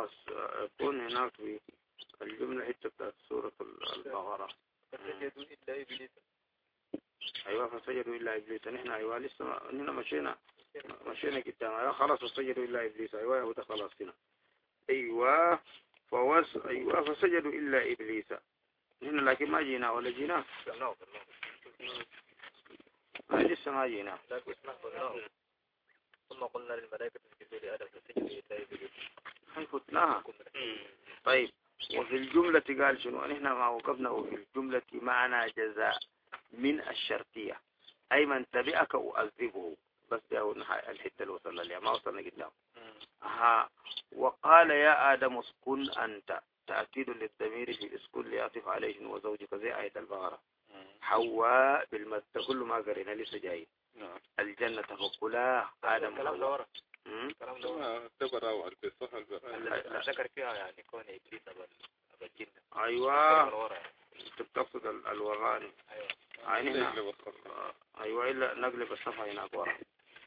يكون هناك في الجملة حتة بتاعت سورة البقرة. فسجدوا إلا إبليس. أيوة فسجدوا إلا إبليس. نحن أيوة لسه هنا مشينا مشينا قدام. أيوة خلاص فسجدوا إلا إبليس. أيوة هو ده خلاص هنا. أيوة فوس أيوة فسجدوا إلا إبليس. هنا لكن ما جينا ولا جينا. لسه ما جينا. ثم قلنا للملائكة اسجدوا لآدم فسجدوا إلا إبليس. هاي فتناها. طيب وفي الجملة قال شنو؟ نحن ما وقفنا وفي الجملة معنى جزاء من الشرطية أي من تبعك أؤذبه. بس ده الحتة اللي وصلنا لها ما وصلنا قدام. ها وقال يا آدم اسكن أنت تأكيد للضمير في الاسكن ليعطف عليه شنو وزوجك زي آية البقرة. حواء بالمد كل ما قرينا لسه جاي. الجنة فكلا آدم كلام لورا. كلام لورا. تبرا والبصح البقرة. ذكر فيها يعني كون إبليس أبا الجنة. أيوة تقصد الوراني. أيوة. أيوة إلا نقلب الصفحة هناك ورا.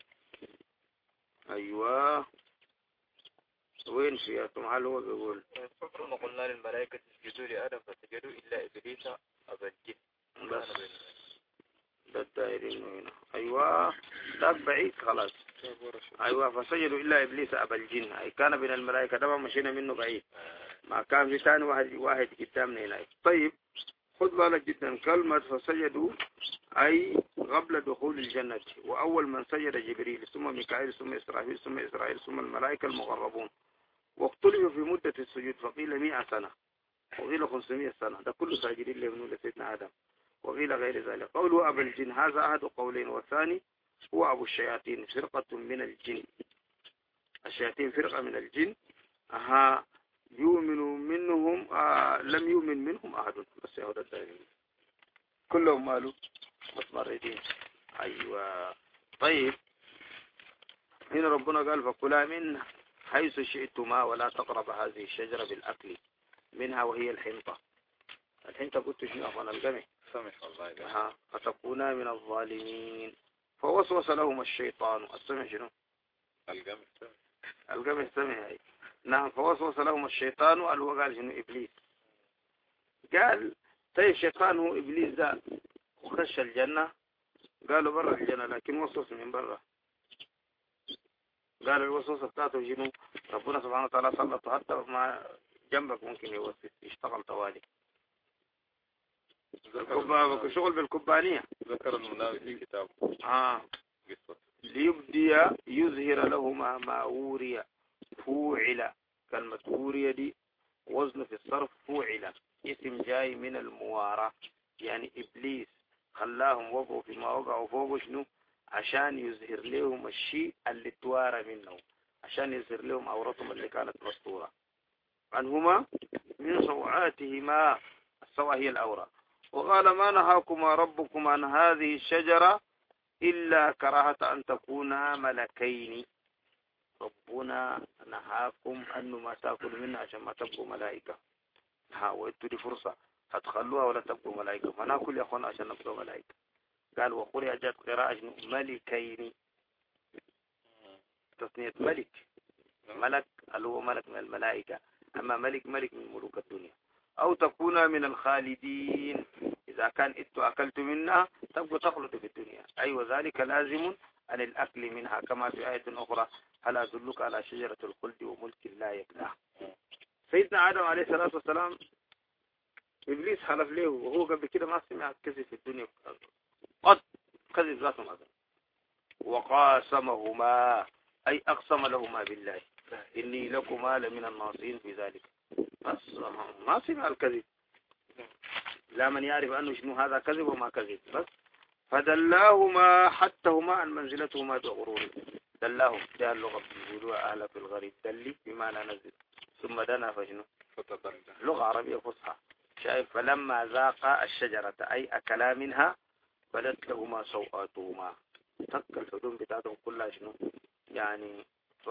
أيوة وين فياتم؟ هل هو بيقول ثم قلنا للملائكة اسجدوا لآدم فسجدوا إلا إبليس أبا الجن. بس ده الدائرين هنا. أيوة ده بعيد خلاص. أيوة فسجدوا إلا إبليس أبا الجن أي كان من الملائكة. ده ما مشينا منه بعيد ما كان في ثاني واحد واحد قدامنا هنا. طيب خذ بالك جدا كلمة فسجدوا أي قبل دخول الجنة. وأول من سجد جبريل ثم ميكائيل ثم إسرافيل ثم إسرائيل ثم الملائكة المقربون. واختلفوا في مدة السجود فقيل مئة سنة وقيل خمسمائة سنة. ده كله ساجدين لابنه لسيدنا آدم. وقيل غير ذلك. قوله أبا الجن هذا أحد قولين والثاني هو أبو الشياطين فرقة من الجن. الشياطين فرقة من الجن. أها يؤمن منهم آه لم يؤمن منهم أحد. بس يهود الدائرين كلهم مالوا متمردين. أيوة طيب هنا ربنا قال فكلا من حيث شئتما ولا تقرب هذه الشجرة بالأكل منها وهي الحنطة. الحنطة قلت شنو أخوانا الجمع سمح الله. ها فتكونا من الظالمين. فوسوس لهم الشيطان. السمع شنو؟ الجمع سمح. الجمع سمع هاي. نعم فوسوس لهم الشيطان قال هو قال شنو إبليس. قال طيب الشيطان هو إبليس ذا وخش الجنة. قالوا برا الجنة لكن وسوس من برا. قال الوسوسة بتاعته شنو؟ ربنا سبحانه وتعالى سلطه حتى ما جنبك ممكن يوسوس يشتغل طوالي. شغل بالكبانية. ذكر المناوي في كتابه. آه. ليبدي يظهر لهما ما وري فوعل. كلمة وري دي وزن في الصرف فوعل اسم جاي من الموارى. يعني إبليس خلاهم وقعوا فيما وقعوا فوق شنو عشان يظهر لهم الشيء اللي توارى منه. عشان يظهر لهم عورتهم اللي كانت مستورة عنهما من سوعاتهما. السوء هي الأورى. وقال ما نهاكما ربكما عن هذه الشجرة إلا كراهة أن تكونا ملكين. ربنا نهاكم أنه ما تأكل منها عشان ما تبقوا ملائكة. ها وإنتوا دي فرصة هتخلوها ولا تبقوا ملائكة. فناكل يا أخوانا عشان نبقوا ملائكة. قال وقل أجاد قراءة ملكين تصنية ملك. ملك اللي هو ملك من الملائكة. أما ملك ملك من ملوك الدنيا. أو تكون من الخالدين. إذا كان إنتوا أكلت منها تبقوا تخلطوا في الدنيا. أيوة ذلك لازم عن الأكل منها كما في آية أخرى هل أدلك على شجرة الخلد وملك لا يبلى. سيدنا آدم عليه الصلاة والسلام إبليس حلف له وهو قبل كده ما سمع كذب في الدنيا قد كذب ذاته مثلا. وقاسمهما أي أقسم لهما بالله إني لكما لمن الناصحين في ذلك. بس ما سمع الكذب. لا من يعرف أنه شنو هذا كذب وما كذب. بس فدلاهما حتى هما عن منزلتهما بغرور. دلاهم ده اللغة بيقولوها أهل في الغريب دلي بمعنى نزل ثم دنا فشنو لغة عربية فصحى. شايف فلما ذاق الشجرة أي أكلا منها بدت لهما سوآتهما. تك الحدود بتاعتهم كلها شنو يعني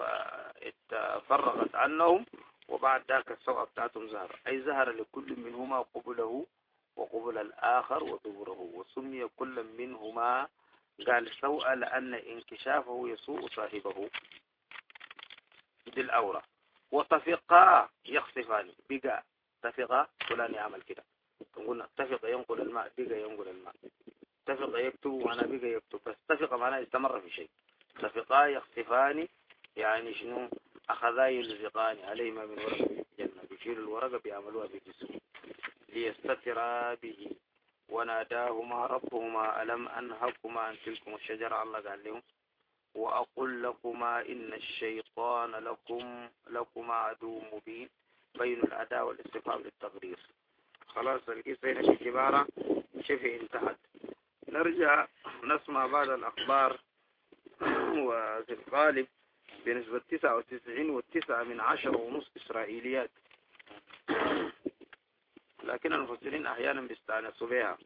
فرغت عنهم. وبعد ذاك السوء بتاعتهم ظهر أي ظهر لكل منهما قبله وقبل الآخر وظهوره. وسمي كل منهما قال سوء لأن انكشافه يسوء صاحبه. دي الأورى. وطفقا يخصفان بقى اتفق فلان يعمل كده، قلنا اتفق ينقل الماء بقى ينقل الماء، اتفق يكتب وانا بقى يكتب، بس اتفق معناه استمر في شيء. اتفقا يخصفان يعني شنو؟ اخذا يلزقان عليهما من ورقة الجنة، بيشيلوا الورقة بيعملوها بجسم ليستترا به. وناداهما ربهما ألم أنهكما عن تلكم الشجرة، الله قال لهم وأقول لكما إن الشيطان لكم لكما عدو مبين، بين الأداء والاستفهام للتقرير. خلاص القصة هنا في كبارة شبه انتهت. نرجع نسمع بعض الأخبار وفي الغالب بنسبة تسعة وتسعين والتسعة من عشرة ونص إسرائيليات، لكن المفسرين أحيانا بيستأنسوا بها.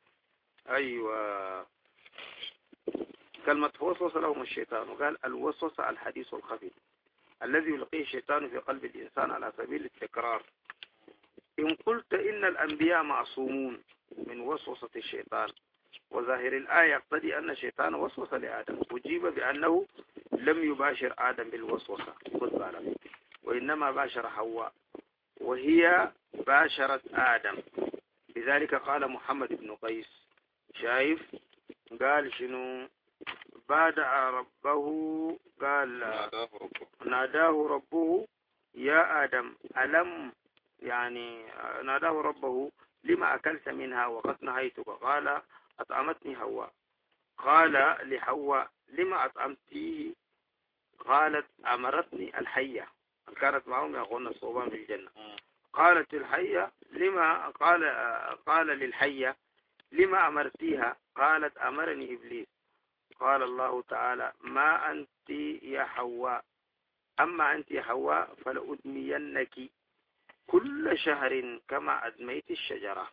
أيوة، كلمة وسوس لهم الشيطان، وقال الوسوس الحديث الخفي الذي يلقيه الشيطان في قلب الإنسان على سبيل التكرار. إن قلت إن الأنبياء معصومون من وسوسة الشيطان، وظاهر الآية يقتضي أن الشيطان وسوس لآدم، أجيب بأنه لم يباشر آدم بالوسوسة، خذ بالك، وإنما باشر حواء وهي باشرت آدم. لذلك قال محمد بن قيس، شايف قال شنو؟ بادع ربه، قال ناداه ربه ناداه ربه يا آدم ألم، يعني ناداه ربه لما أكلت منها وقد نهيتك، قال أطعمتني حواء. قال لحواء لما أطعمتيه؟ قالت أمرتني الحية، كانت معهم يأخذون الصوبان في الجنة. قالت الحية لما، قال قال للحية لما أمرتيها؟ قالت أمرني إبليس. قال الله تعالى ما أنت يا حواء، أما أنت يا حواء فلأدمينك كل شهر كما أدميت الشجرة.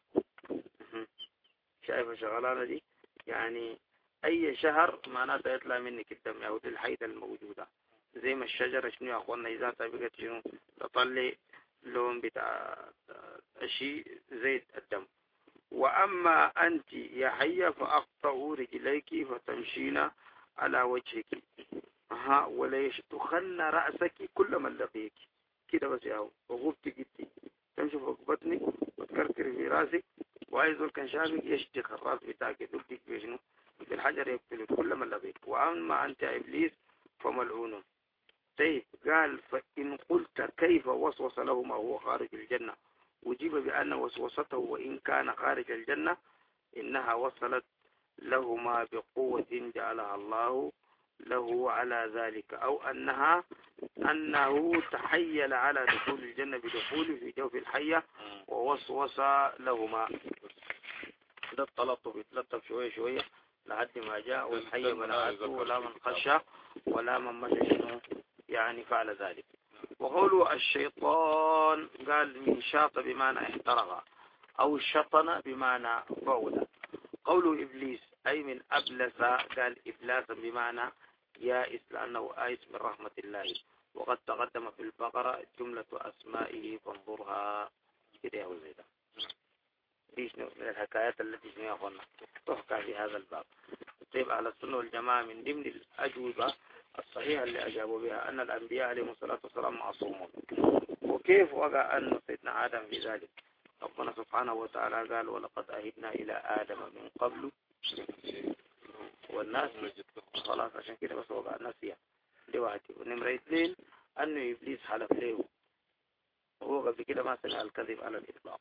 شايف الشغلانة دي؟ يعني أي شهر معناته يطلع منك الدم، أو دي الحيدة الموجودة زي ما الشجرة شنو يا أخوانا إذا تبقت شنو تطلع لون بتاع شيء زي الدم. وأما أنت يا حية فأقطع رجليك فتمشين على وجهك، ها وليش تخن رأسك كل من لقيك كده بس ياهو، وغبت جدي تمشي فوق بطنك وتكركر في راسك، وعايز كان شابك يشتخ الراس بتاعك يدلك بشنو بالحجر يقتلك كل من لقيك. وأما أنت يا إبليس فملعون. طيب قال فإن قلت كيف وسوس لهما وهو خارج الجنة، وجيب بأن وسوسته وإن كان خارج الجنة إنها وصلت لهما بقوة جعلها الله له على ذلك، أو أنها أنه تحيل على دخول الجنة بدخوله في جوف الحية ووسوس لهما. ده التلطف يتلطف شوية شوية لحد ما جاء والحية بلغته ولا من خشى ولا من مشى شنو يعني فعل ذلك. وقوله الشيطان قال من شاط بمعنى احترق، أو شطن بمعنى بعد. قوله إبليس أي من أبلس، قال إبلاسا بمعنى يائس لأنه آيس من رحمة الله. وقد تقدم في البقرة جملة أسمائه فانظرها كده يا وزيدا. دي شنو من الحكايات التي شنو يا أخوانا تحكى في هذا الباب. طيب أهل السنة والجماعة من ضمن الأجوبة الصحيحة اللي أجابوا بها أن الأنبياء عليهم الصلاة والسلام معصومون. وكيف وقع أن سيدنا آدم في ذلك؟ ربنا سبحانه وتعالى قال ولقد أهدنا إلى آدم من قبل والناس خلاص، عشان كده بس وقع نسيه دلوقتي. ونمرة اثنين أنه إبليس حلف له، وهو قبل كده ما سمع الكذب على الإطلاق.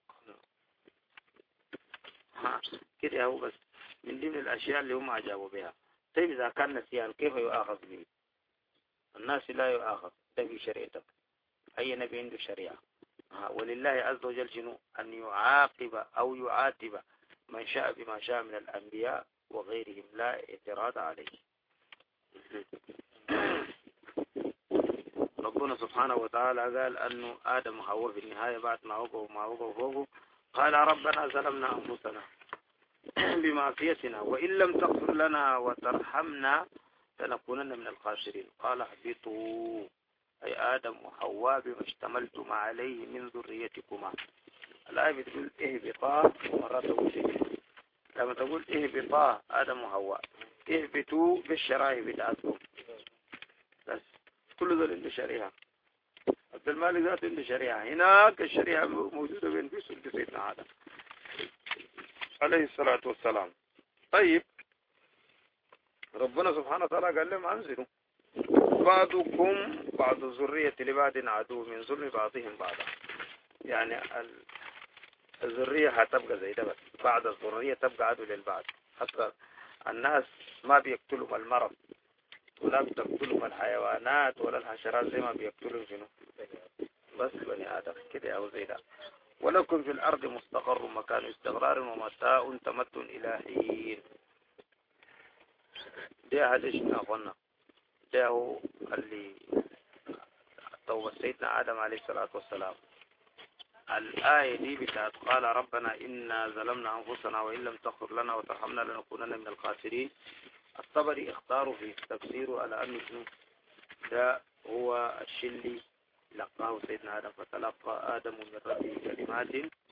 ها كده هو بس من ضمن الأشياء اللي هم أجابوا بها. طيب إذا كان نسيان كيف يؤاخذ به؟ الناس لا يؤاخذ، ده في شريعتك، أي نبي عنده شريعة. ولله عز وجل شنو أن يعاقب أو يعاتب من شاء بما شاء من الأنبياء وغيرهم لا اعتراض عليه. ربنا سبحانه وتعالى قال أنه آدم هو في النهاية بعد ما وقعوا ما وقعوا فوقه قال ربنا ظلمنا أنفسنا بمعصيتنا وإن لم تغفر لنا وترحمنا لنكونن من الخاسرين. قال اهبطوا أي آدم وحواء بما اشتملتم عليه من ذريتكما. الآية بتقول اهبطا ومرات تقول اهبطوا. لما تقول اهبطا آدم وحواء اهبطوا بالشرائع بتاعتكم، بس كل ذول اللي شريعة عبد المالك ذات عنده شريعة، هناك الشريعة موجودة بين في سلك سيدنا آدم عليه الصلاة والسلام. طيب ربنا سبحانه وتعالى قال لهم أنزلوا بعضكم بعض الذرية لبعض عدو من ظلم بعضهم بعضا، يعني الذرية هتبقى زي ده، بس بعض الذرية تبقى عدو للبعض. حتى الناس ما بيقتلهم المرض ولا بتقتلهم الحيوانات ولا الحشرات زي ما بيقتلهم شنو بس بني آدم كده أو زي ده. ولكم في الأرض مستقر مكان استقرار ومتاع تمت إلى حين. ده هذا شنو أخوانا، ده هو اللي توبة سيدنا آدم عليه الصلاة والسلام. الآية دي بتاعت قال ربنا إنا ظلمنا أنفسنا وإن لم تغفر لنا وترحمنا لنكونن من الخاسرين. الطبري اختاروا في تفسيره على أنه شنو ده هو الشلي لقاه سيدنا آدم، فتلقى آدم من ربه كلمات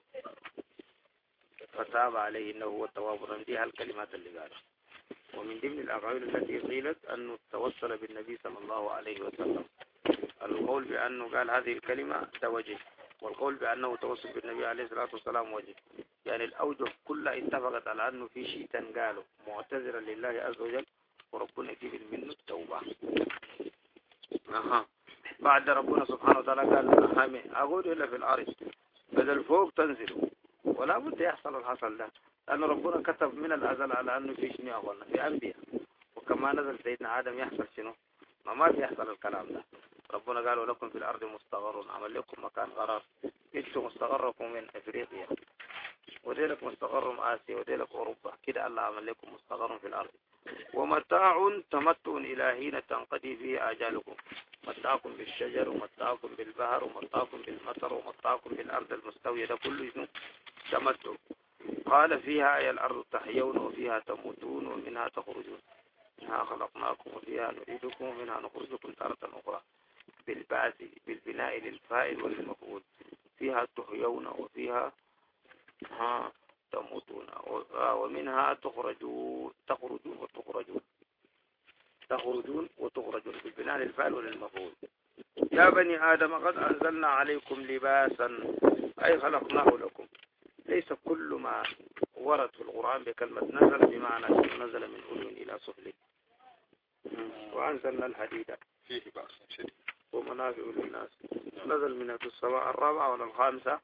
فتاب عليه إنه هو التواب الرحيم. دي هالكلمات اللي قالها. ومن ضمن الأقاويل التي قيلت أنه توصل بالنبي صلى الله عليه وسلم. القول بأنه قال هذه الكلمة ده وجه، والقول بأنه توصل بالنبي عليه الصلاة والسلام وجه. يعني الأوجه كلها اتفقت على أنه في شيء تنقاله معتذرا لله عز وجل وربنا يجيب منه التوبة. أها. بعد ربنا سبحانه وتعالى قال أهامي أقول إلا في الأرض بدل فوق تنزلوا، ولا بد يحصل الحصل ده، لأن ربنا كتب من الأزل على أنه في شنو أقولنا في أنبياء، وكما نزل سيدنا آدم يحصل شنو ما ما بيحصل الكلام ده. ربنا قال ولكم في الأرض مستقر، عمل لكم مكان قرار. انتم مستقركم من أفريقيا وديلك مستقر آسيا وديلك أوروبا، كده الله عمل لكم مستقر في الأرض. ومتاع تمتع إلى حين تنقضي فيه آجالكم، متاعكم بالشجر ومتاعكم بالبحر ومتاعكم بالمطر ومتاعكم بالأرض المستوية، ده كله شنو تمتع. قال فيها أي الأرض تحيون وفيها تموتون ومنها تخرجون، منها خلقناكم وفيها نعيدكم ومنها نخرجكم تارة أخرى بالبعث بالبناء للفاعل وللمفعول. فيها تحيون وفيها ها تموتون ومنها تخرجون تخرجون وتخرجون تخرجون وتخرجون بالبناء للفاعل وللمفعول. يا بني آدم قد أنزلنا عليكم لباسا أي خلقناه لكم. ليس كل ما ورد في القرآن بكلمة نزل بمعنى نزل من علو إلى سفل. وأنزلنا الحديد فيه بأس شديد ومنافع للناس. نزل من السماء الرابعة ولا الخامسة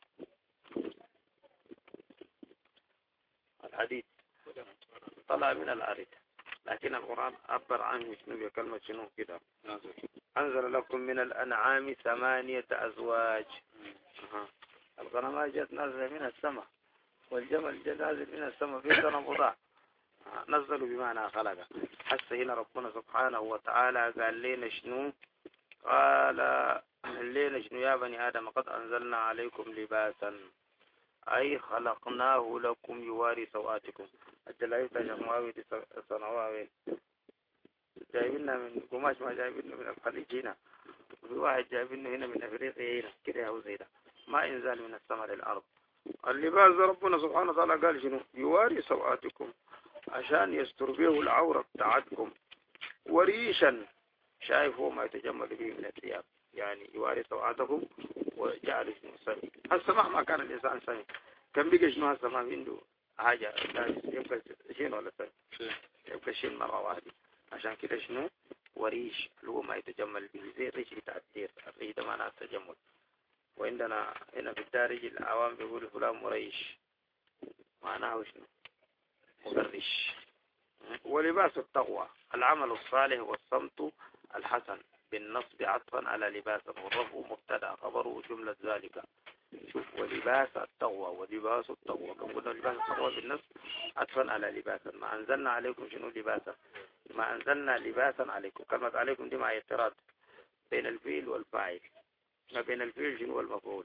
الحديد طلع من الأرض، لكن القرآن عبر عنه شنو بكلمة شنو كده أنزل لكم من الأنعام ثمانية أزواج. أه. الغنمات جت نازلة من السماء والجمل جت نازل من السماء في سنة بضاع. أه. نزلوا بمعنى خلقه. حس هنا ربنا سبحانه وتعالى قال لنا شنو قال لنا شنو يا بني آدم قد أنزلنا عليكم لباسا أي خلقناه لكم يواري سوآتكم. الجلايب تجمعوا دي صنواوين جايبيننا من قماش ما جايبيننا من الخليجين، وفي واحد جايبيننا هنا من أفريقيا هنا كده أو زي ده. ما إنزال من السماء للأرض. اللباس ربنا سبحانه وتعالى قال شنو يواري سوآتكم عشان يستر به العورة بتاعتكم، وريشا شايفوا ما يتجمل به من الثياب، يعني يواري سوآتكم وجعل شنو سمي. هسه مهما كان الإنسان سمي كان بيجي شنو هسه ما عنده حاجة يبقى شين ولا سمي يبقى شين مرة واحدة. عشان كده شنو وريش اللي هو ما يتجمل به زي الريش بتاع الدير. الريش ده معناه التجمل. وعندنا هنا في الدارج العوام بيقولوا فلان مريش معناه شنو مغرش. ولباس التقوى العمل الصالح والصمت الحسن بالنصب عطفا على لباس والرفع مبتدا خبره جملة ذلك. شوف ولباس التقوى ولباس التقوى كم قلنا لباس التقوى بالنصب عطفا على لباسا. ما أنزلنا عليكم شنو لباسا ما أنزلنا لباسا عليكم. كلمة عليكم دي مع اعتراض بين الفيل والفاعل، ما بين الفيل شنو والمفعول.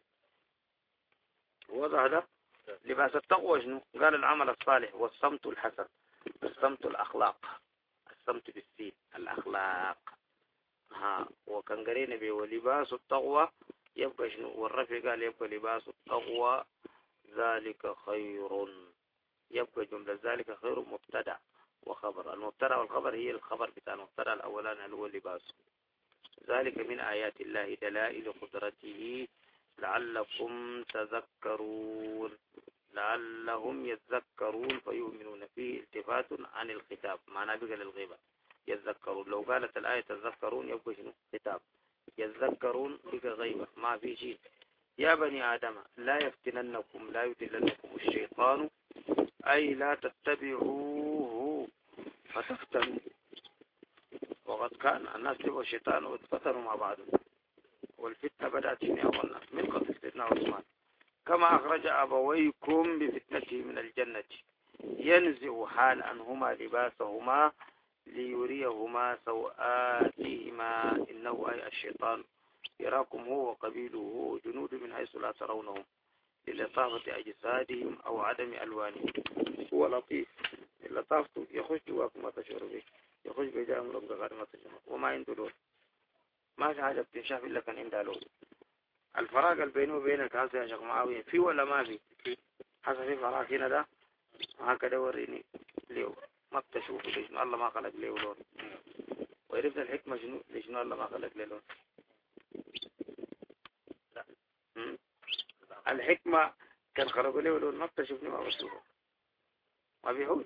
وضع ده لباس التقوى شنو قال العمل الصالح والصمت الحسن. الصمت الأخلاق الصمت بالسين الأخلاق ها. وكان قرينا به ولباس التقوى يبقى شنو والرفع قال يبقى لباس التقوى ذلك خير. يبقى جملة ذلك خير مبتدأ وخبر. المبتدأ والخبر هي الخبر بتاع المبتدأ الأولاني اللي هو اللباس. ذلك من آيات الله دلائل قدرته لعلكم تذكرون لعلهم يتذكرون فيؤمنون. فيه التفات عن الخطاب معناه بقى للغيبة يتذكرون. لو قالت الآية تذكرون يبقى شنو خطاب، يتذكرون بقى غيبة ما في شيء. يا بني آدم لا يفتننكم لا يدلنكم الشيطان أي لا تتبعوه فتفتنوا. وقد كان الناس تبعوا الشيطان واتفتنوا مع بعضهم، والفتنة بدأت من أول الناس من قبل سيدنا عثمان. كما أخرج أبويكم بفتنته من الجنة ينزع حال عنهما لباسهما ليريهما سوآتهما إنه أي الشيطان يراكم هو وقبيله وجنود من حيث لا ترونهم للطافة أجسادهم أو عدم ألوانهم. هو لطيف اللطافة يخش جواكم ما تشعروا به، يخش بجاء أمرك بغير ما تشعروا وما عنده لون، ما في حاجة بتنشاف إلا كان عنده لون. الفراغ اللي بينه وبينك هذا يا شيخ معاوية في ولا ما في؟ حسب في فراغ هنا ده هكذا وريني ليه ما بتشوفه ليش الله ما خلق ليه لون، وعرفت الحكمة شنو ليش الله ما خلق ليه لون. لا الحكمة كان خلقوا ليه لون ما بتشوفني ما بشوفه ما بيحوش.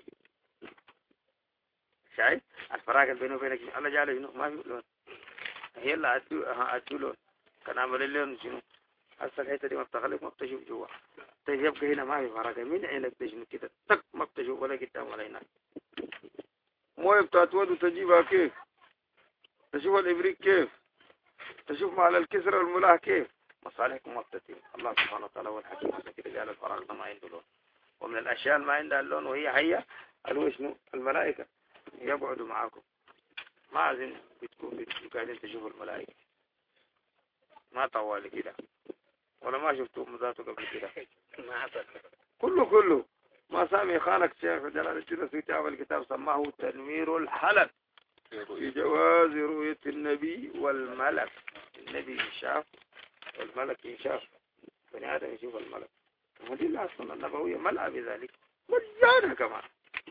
شايف الفراغ اللي بينه وبينك الله جعله شنو ما في لون، هي اللي أدو أدو لون كان عمل اللون شنو هسه الحته دي ما بتخليك ما بتشوف جوا. طيب يبقى هنا ما في فراغ من عينك تشنو كده تك ما بتشوف ولا قدام ولا هناك. مويه بتاعت وتجيبها كيف، تشوف الابريق كيف، تشوف مع الكسر والملاح كيف. مصالحكم ما بتتم. الله سبحانه وتعالى هو الحكيم عشان كده قال الفراغ ده ما عنده لون. ومن الاشياء ما عندها اللون وهي حيه اللي شنو الملائكه يقعدوا معاكم ما عايزين بتكون قاعدين تشوفوا الملائكه ما طوالي كده ولا ما شفتوه ذاته قبل كده ما حصل كله كله ما سامي خانك شيخ جلال الدين السيوطي عمل الكتاب سماه تنوير الحلق في جواز رؤية النبي والملك. النبي يشاف والملك يشاف، بني آدم يشوف الملك. وهذه السنة النبوية ملأ بذلك مليانة كمان.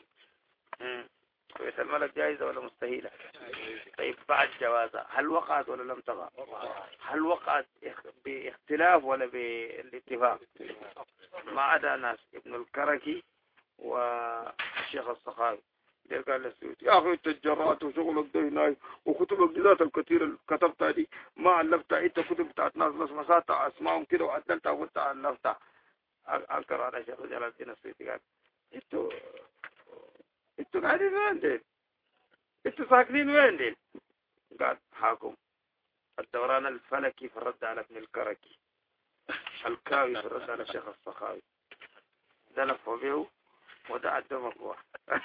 رؤية الملك جائزة ولا مستحيلة؟ طيب بعد جوازها هل وقعت ولا لم تقع؟ هل وقعت باختلاف ولا بالاتفاق؟ ما عدا ناس ابن الكركي والشيخ السخاوي اللي قال للسيوطي يا أخي أنت الجرات وشغلك ده هناك وكتبك ذات الكثير اللي كتبتها دي ما علفتها أنت كتب بتاعت ناس بس مساتها أسمائهم كده وعدلتها وأنت علفتها. أذكر على شيخ جلال الدين السيوطي قال أنتوا أنتوا قاعدين وين دين؟ أنتوا ساكنين وين دين؟ قال حاكم الدوران الفلكي في الرد على ابن الكركي، الكاوي في الرد على الشيخ السخاوي، ده لفوا به وده أدمك واحد.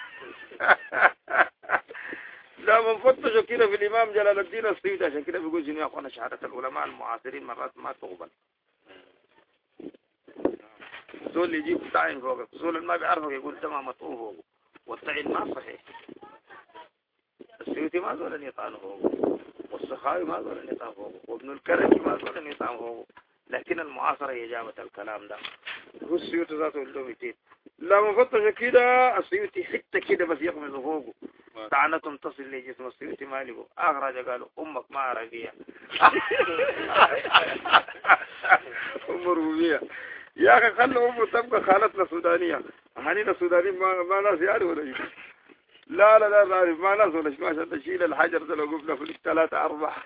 لا من فتشوا كده في الإمام جلال الدين السيوطي عشان كده بيقول جميع أخوانا شهادة العلماء المعاصرين مرات ما تقبل. زول اللي يجيب تعين فوقك، زول اللي ما بيعرفك يقول ده ما مطعوه فوقه والتعين ما صحيح. السيوطي ما زول أن يطعن فوقه والسخاوي ما زول أن يطعن فوقه وابن الكركي ما زول أن يطعن فوقه، لكن المعاصرة هي جابت الكلام ده. هو السيوطي ذاته ولده ميتين لا مفتش كده السيوطي حتى كده بس يغمز فوقه طعنتهم تصل لجسم السيوطي مالكه. أخرج قالوا أمك ما عربية أم ربوبية يا أخي خلوا أمه تبقى خالتنا سودانية أهانينا سودانيين ما, ما ناس يعني ولا شيء. لا لا لا نعرف ما ناس ولا شيء عشان تشيل الحجر ده لو قفنا في الثلاثة أربعة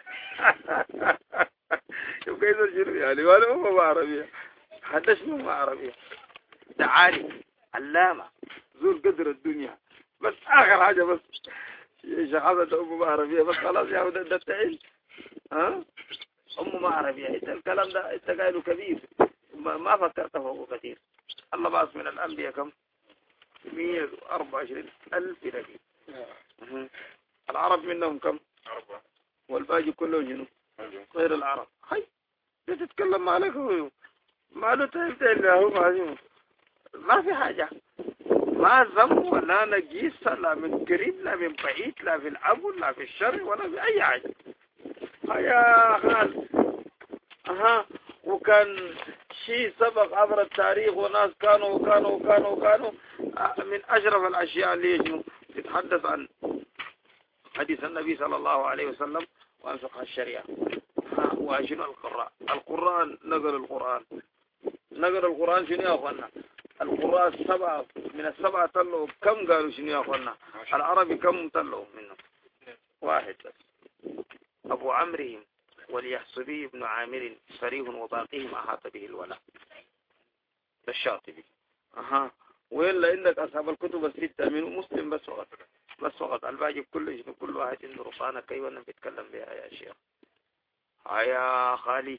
يبقى إذا شنو يعني ولا أمه ما عربية حدشنا ما عربية. تعالي علامة زور قدر الدنيا بس آخر حاجة بس شخصة أمه ما عربية بس خلاص يا ولد ده تعيش ها أمه ما عربية. إنت الكلام ده إنت قايله كبير ما فكرت فوقه كثير. الله بعث من الأنبياء كم؟ مئة وأربعة وعشرين ألف نبي. العرب منهم كم؟ أربعة والباقي كله جنوب غير العرب. هاي تتكلم مالك هو ما له تهمته إلا هو معزيم ما في حاجة ما ذنب ولا نجيس لا من قريب لا من بعيد لا في العبد لا في الشر ولا في أي حاجة. يا خال أها وكان شيء سبق عبر التاريخ وناس كانوا وكانوا وكانوا وكانوا من أشرف الأشياء اللي يجب تتحدث عن حديث النبي صلى الله عليه وسلم وعن فقه الشريعة. وشنو القراء؟ القرآن نقل القرآن نقل القرآن شنو يا أخوانا؟ القراء السبعة من السبعة طلعوا كم قالوا شنو يا أخوانا؟ العربي كم طلعوا منهم؟ واحد بس، أبو عمرو واليحصبي بن عامر صريح وباقيهم أحاط به الولاء الشاطبي. أها وإلا عندك أصحاب الكتب الستة من مسلم بس فقط بس فقط الباقي كله شنو؟ كل واحد عنده رصانة كي وانا بيتكلم بها يا شيخ. يا خالي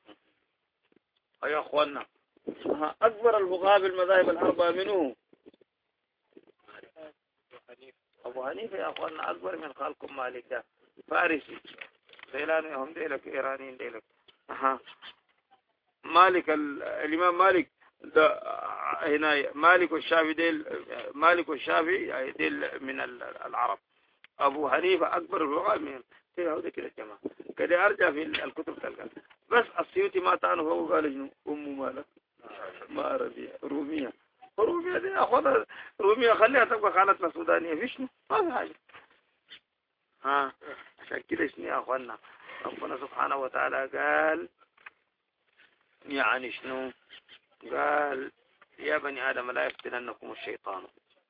يا أخوانا، أكبر الفقهاء بالمذاهب الأربعة منه أبو حنيفة يا أخوانا، أكبر من خالكم مالك ده فارسي سيلاني هم ديلك إيرانيين ديلك. أها مالك الإمام مالك ده هنا مالك والشافعي ديل مالك والشافعي ديل من العرب. أبو حنيفة أكبر الفقهاء من كده هذا كده جماعة كده أرجع في الكتب تلقى. بس السيوطي ما تعرف هو قال شنو؟ أم مالك ما عربية رومية رومية دي أخذها رومية خليها تبقى خالتنا سودانية في شنو؟ ما في حاجة. ها عشان كده شنو يا أخوانا؟ ربنا سبحانه وتعالى قال يعني شنو؟ قال يا بني آدم لا يفتننكم الشيطان.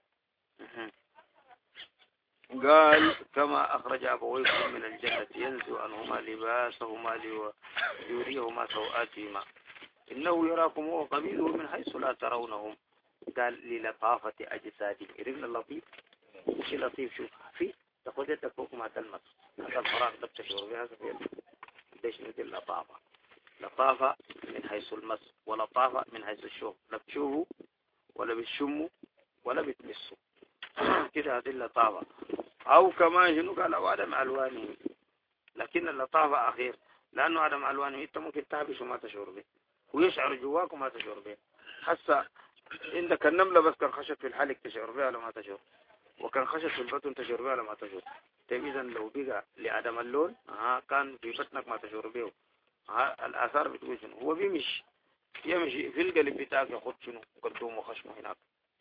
قال كما أخرج أبويكم من الجنة ينزع عنهما لباسهما ليريهما سوآتهما إنه يراكم هو قبيله من حيث لا ترونهم. قال للطافة أجسادهم. إرقنا اللطيف مش لطيف شوف في تقول تكوك ما تلمس هذا الفراغ ده بتشعر بها سفير ليش نقول لطافة؟ لطافة من حيث المس ولطافة من حيث الشوف، لا بتشوفوا ولا بتشموا ولا بتمسوا كده هذه اللطافة. أو كمان شنو قال أو عدم ألوانهم، لكن اللطافة أخير لأنه عدم ألوانهم أنت ممكن تهبش وما تشعر به ويشعر جواك وما تشعر به. حتى عندك النملة بس كان خشت في الحلق تشعر بها ولا ما تشعر، وكان خشت في البطن تشعر بها ولا ما تشعر. طيب إذا لو بقى لعدم اللون ها كان في بطنك ما تشعر به. ها الآثار بتقول شنو؟ هو بيمشي يمشي في القلب بتاعك ياخد شنو قدوم وخشمه هناك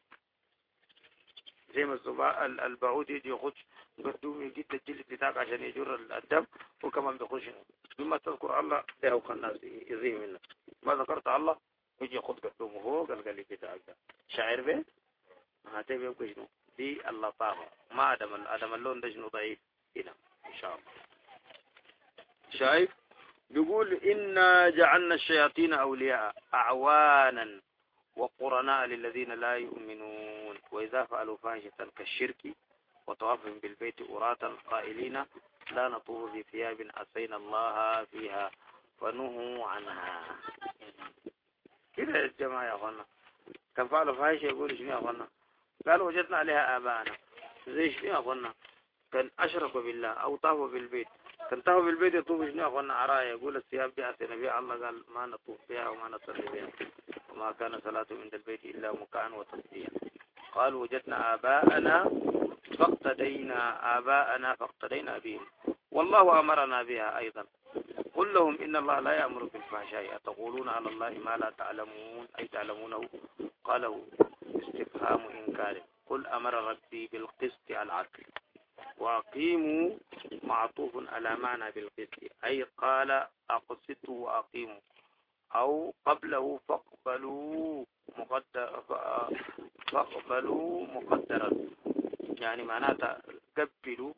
زي ما الزباء البعوض يجي ياخد قدوم يجي الجلد بتاعك عشان يجر الدم، وكمان بياخد شنو؟ بما تذكر الله ده وكان الناس يزيه منك، ما ذكرت الله يجي ياخد قدومه هو القلب بتاعك ده شاعر به. هاتي بيبقى شنو؟ دي اللطافة ما عدم عدم اللون ده شنو ضعيف هنا إن شاء الله. شايف؟ بيقول إنا جعلنا الشياطين أولياء أعوانا وقرناء للذين لا يؤمنون وإذا فعلوا فاحشة كالشرك وطوافهم بالبيت أراتا قائلين لا نطوف بثياب أسينا الله فيها فنهوا عنها. كده يا جماعة يا أخوانا كان فعلوا فاحشة يقول شنو يا أخوانا؟ قالوا وجدنا عليها آباءنا زي شنو يا أخوانا؟ كان أشركوا بالله أو طافوا بالبيت، كان طافوا بالبيت يطوفوا شنو يا أخوانا؟ عرايا يقول الثياب دي أسينا بها، الله قال ما نطوف بها وما نصلي بها وما كان صلاتهم عند البيت إلا مكان وتصديا. قالوا وجدنا آباءنا فاقتدينا آباءنا فاقتدينا بهم والله أمرنا بها أيضا. قل لهم إن الله لا يأمر بالفحشاء أتقولون على الله ما لا تعلمون أي تعلمونه. قالوا استفهام إنكار. قل أمر ربي بالقسط العدل وأقيموا معطوف على معنى بالقسط أي قال أقسطوا وأقيموا أو قبله فاقبلوا مقدر فاقبلوا مقدرا يعني معناتها قبلوا.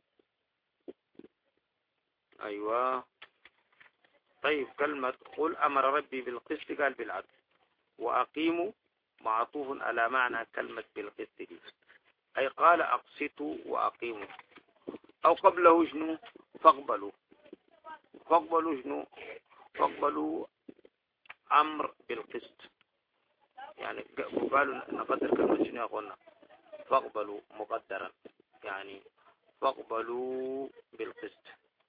أيوة طيب كلمة قل أمر ربي بالقسط قال بالعدل وأقيموا معطوف على معنى كلمة بالقسط دي أي قال أقسطوا وأقيموا أو قبله شنو فاقبلوا فاقبلوا شنو فاقبلوا أمر بالقسط يعني قالوا نقدر كلمة شنو قلنا فاقبلوا مقدرا يعني فاقبلوا بالقسط.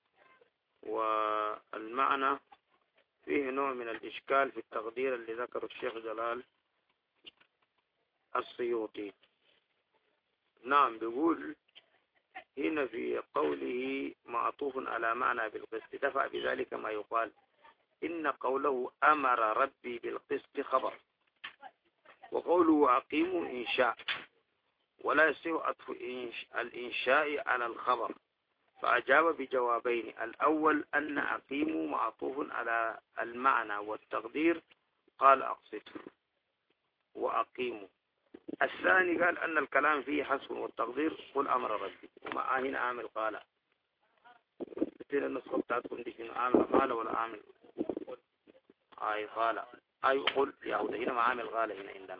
والمعنى فيه نوع من الإشكال في التقدير اللي ذكره الشيخ جلال السيوطي. نعم بيقول هنا في قوله معطوف على معنى بالقسط دفع بذلك ما يقال إن قوله أمر ربي بالقسط خبر وقوله أقيموا إنشاء ولا يصح عطف الإنشاء على الخبر فأجاب بجوابين. الأول أن أقيموا معطوف على المعنى والتقدير، قال أقصده وأقيموا. الثاني قال أن الكلام فيه حسب والتقدير قل أمر ربي، وما هنا عامل قال. بتين النسخة بتاعتكم دي شنو، عامل قال ولا عامل أي قال أي قل يا هو هنا ما عامل قال هنا عندنا.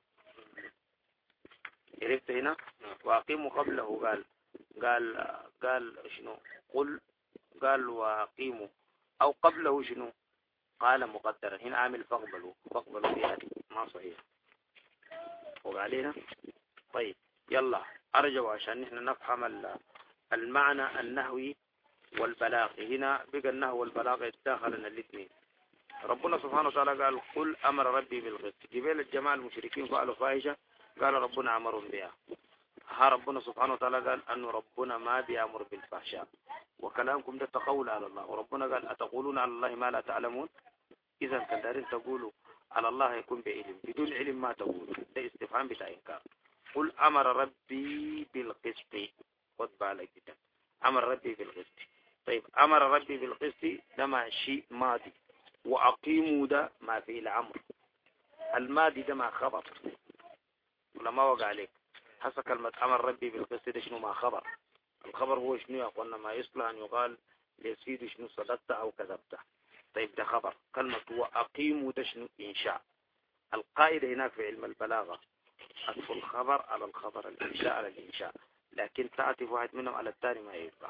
عرفت هنا؟ وأقيموا قبله قال قال قال شنو قل، قال وأقيموا، أو قبله شنو قال مقدرا. هنا عامل فاقبلوا، فاقبلوا في هذه ما صحيح وقالينا. طيب يلا أرجو عشان نحن نفهم المعنى النحوي والبلاغي. هنا بقى النحو والبلاغة يتداخلن الاثنين. ربنا سبحانه وتعالى قال قل أمر ربي بالقسط. جبال الجماعة المشركين فعلوا فاحشة قال ربنا أمرهم بها. ها ربنا سبحانه وتعالى قال أن ربنا ما بيأمر بالفحشاء، وكلامكم ده تقول على الله. وربنا قال أتقولون على الله ما لا تعلمون. إذا كدارين تقولوا على الله يكون بعلم، بدون علم ما تقولوا، ده استفهام بتاع إنكار. قل أمر ربي بالقسط. خد بالك جدا، أمر ربي بالقسط. طيب أمر ربي بالقسط ده مع شيء ماضي، وأقيموا ده ما فيه الأمر. الماضي ده مع خبر ولا ما وقع عليك؟ حسب كلمة أمر ربي بالقسط ده شنو مع خبر. الخبر هو شنو يا أخوانا؟ ما يصلح أن يقال ليسيد شنو صدقت أو كذبت. طيب ده خبر. كلمة وأقيموا ده شنو إنشاء. القاعدة هناك في علم البلاغة أطف الخبر على الخبر، الإنشاء على الإنشاء، لكن تعطف واحد منهم على الثاني ما يبقى.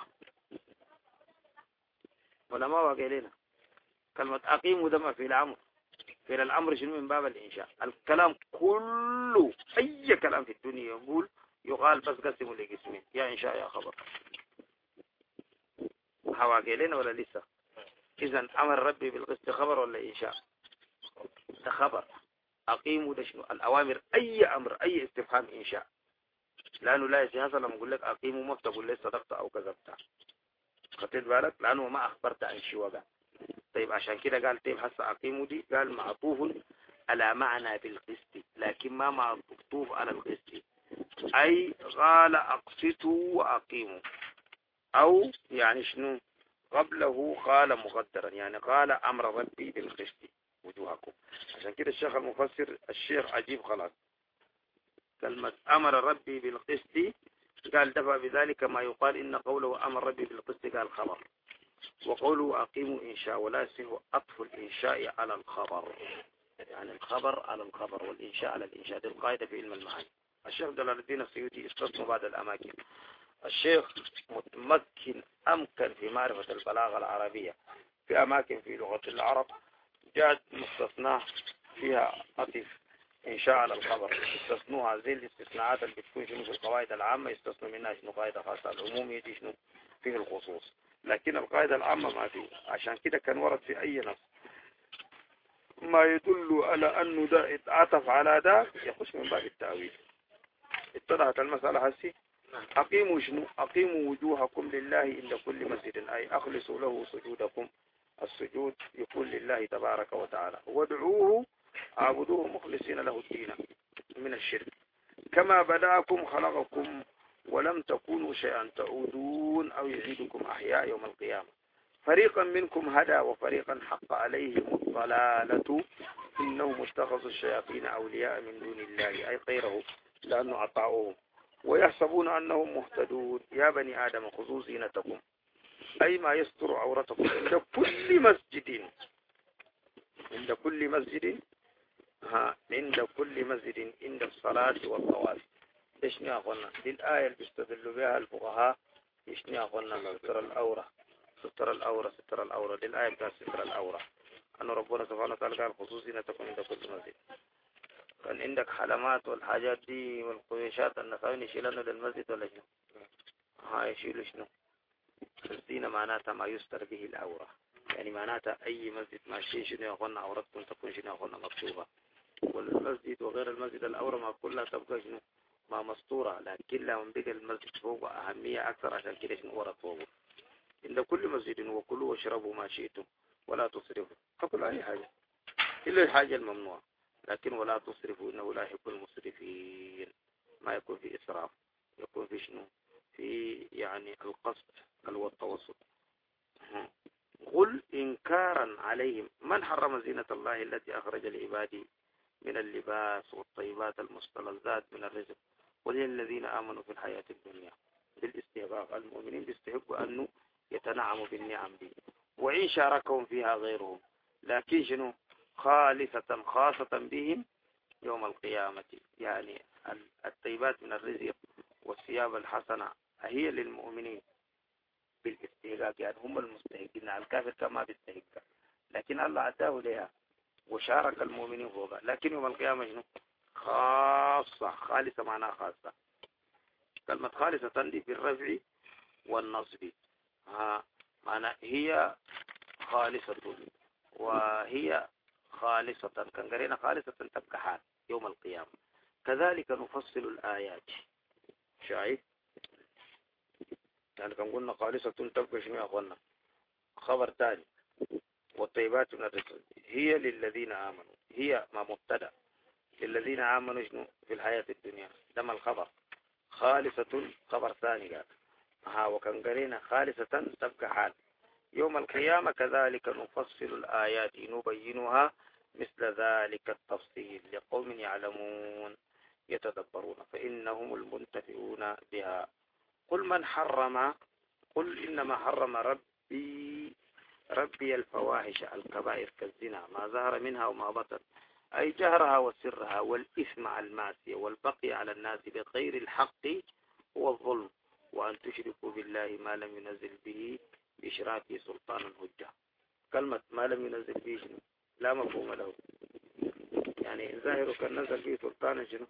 ولا ما وقع لنا؟ كلمة أقيموا ده ما في الأمر. في الأمر شنو من باب الإنشاء. الكلام كله أي كلام في الدنيا يقول يقال بس قسموا لقسمين، يا إنشاء يا خبر. هواقع لنا ولا لسه؟ إذن أمر ربي بالقسط خبر ولا إنشاء؟ ده خبر. أقيموا ده شنو الأوامر، أي أمر أي استفهام إنشاء، لأنه لا يسي هذا لما أقول لك أقيموا ما بتقول لي صدقت أو كذبت. خدت بالك؟ لأنه ما أخبرت عن شيء وقع. طيب عشان كده قال طيب هسه أقيموا دي قال معطوف على معنى بالقسط، لكن ما معطوف على القسط. أي قال أقسطوا وأقيموا، أو يعني شنو قبله قال مقدرا، يعني قال أمر ربي بالقسط وجوهكم. عشان كده الشيخ المفسر الشيخ عجيب خلاص. كلمة أمر ربي بالقسط قال دفع بذلك ما يقال إن قوله أمر ربي بالقسط قال خبر، وقوله أقيموا إنشاء ولا يصح أطف الإنشاء على الخبر، يعني الخبر على الخبر والإنشاء على الإنشاء. دي القاعدة في علم المعاني. الشيخ جلال الدين السيوطي استثنى بعض الأماكن. الشيخ متمكن أمكن في معرفة البلاغة العربية في أماكن في لغة العرب جاءت مستثناة فيها أطف إنشاء على الخبر، استثنوها زي الاستثناءات اللي بتكون شنو في القواعد العامة يستثنوا منها شنو قاعدة خاصة، العموم يجي شنو فيه الخصوص، لكن القاعدة العامة ما فيه. عشان كده كان ورد في أي نص ما يدل على أنه ده اتعطف على ده يخش من باب التأويل. اتضحت المسألة هسي. أقيموا شنو؟ أقيموا وجوهكم لله عند كل مسجد، أي أخلصوا له سجودكم. السجود يكون لله تبارك وتعالى، وادعوه عبدوه مخلصين له الدين من الشرك، كما بدأكم خلقكم ولم تكونوا شيئا تعودون أو يعيدكم أحياء يوم القيامة. فريقا منكم هدى وفريقا حق عليهم الضلالة إنهم اتخذوا الشياطين أولياء من دون الله أي غيره لأنه أطاعوهم ويحسبون أنهم مهتدون. يا بني آدم خذوا زينتكم أي ما يستر عورتكم عند كل مسجد، عند كل مسجد ها عند كل مسجد عند الصلاة والطواف. إيش نقولنا دي الآية اللي بيستدلوا بها الفقهاء؟ إيش نقولنا ستر الأورة، ستر الأورة، ستر الأورة. دي الآية بتاعت ستر الأورة، أن ربنا سبحانه وتعالى قال خذوا زينتكم عند كل مسجد. كان عندك حلمات والحاجات دي والقويشات النسوين يشيلونه للمسجد ولا شنو؟ ها يشيلوا شنو؟ الزينة معناتها ما يستر به العورة، يعني معناتها أي مسجد ما شيء شنو يقولنا عورتكم تكون شنو يقولنا مكتوبة، والمسجد وغير المسجد العورة ما كلها تبقى شنو ما مسطورة، لكن لما بقى المسجد فوق أهمية أكثر عشان كده شنو ورد فوقه. عند كل مسجد وكلوا واشربوا ما شئتم ولا تصرفوا، فكل أي حاجة إلا الحاجة الممنوعة، لكن ولا تصرفوا إنه لا يحب المسرفين. ما يكون في إسراف، يكون في شنو في يعني القصد هو التوسط. قل إنكارا عليهم من حرم زينة الله التي أخرج لعباده من اللباس والطيبات المستلذات من الرزق وللذين آمنوا في الحياة الدنيا بالاستحقاق. المؤمنين بيستحقوا أنه يتنعموا بالنعم دي وإن شاركهم فيها غيرهم، لكن شنو خالصة خاصة بهم يوم القيامة. يعني الطيبات من الرزق والثياب الحسنة هي للمؤمنين بالاستحقاق، يعني هم المستحقين. الكافر كما بيستحق، لكن الله عداه لها وشارك المؤمنين فوقها. لكن يوم القيامة شنو خاصة، خالصة معناها خاصة. كلمة خالصة دي بالرفع والنصب، ها معنى هي خالصة وهي خالصة، كان قرينا خالصة تبقى حال يوم القيامة. كذلك نفصل الآيات. شايف يعني كان قلنا خالصة تبقى شنو يا أخوانا؟ خبر ثاني. والطيبات من الرزق هي للذين آمنوا، هي ما مبتدأ للذين آمنوا شنو في الحياة الدنيا، ده الخبر. خالصة خبر ثاني قال ها، وكان قرينا خالصة تبقى حال يوم القيامة. كذلك نفصل الآيات نبينها مثل ذلك التفصيل لقوم يعلمون يتدبرون فإنهم المنتفعون بها. قل من حرم، قل إنما حرم ربي ربي الفواحش الكبائر كالزنا ما ظهر منها وما بطن، أي جهرها وسرها والإثم على المعصية والبقي على الناس بغير الحق والظلم، وأن تشركوا بالله ما لم ينزل به بإشراكه سلطانا حجة. كلمة ما لم ينزل به شنو؟ لا مفهوم له. يعني ظاهره كان نزل به سلطانا شنو؟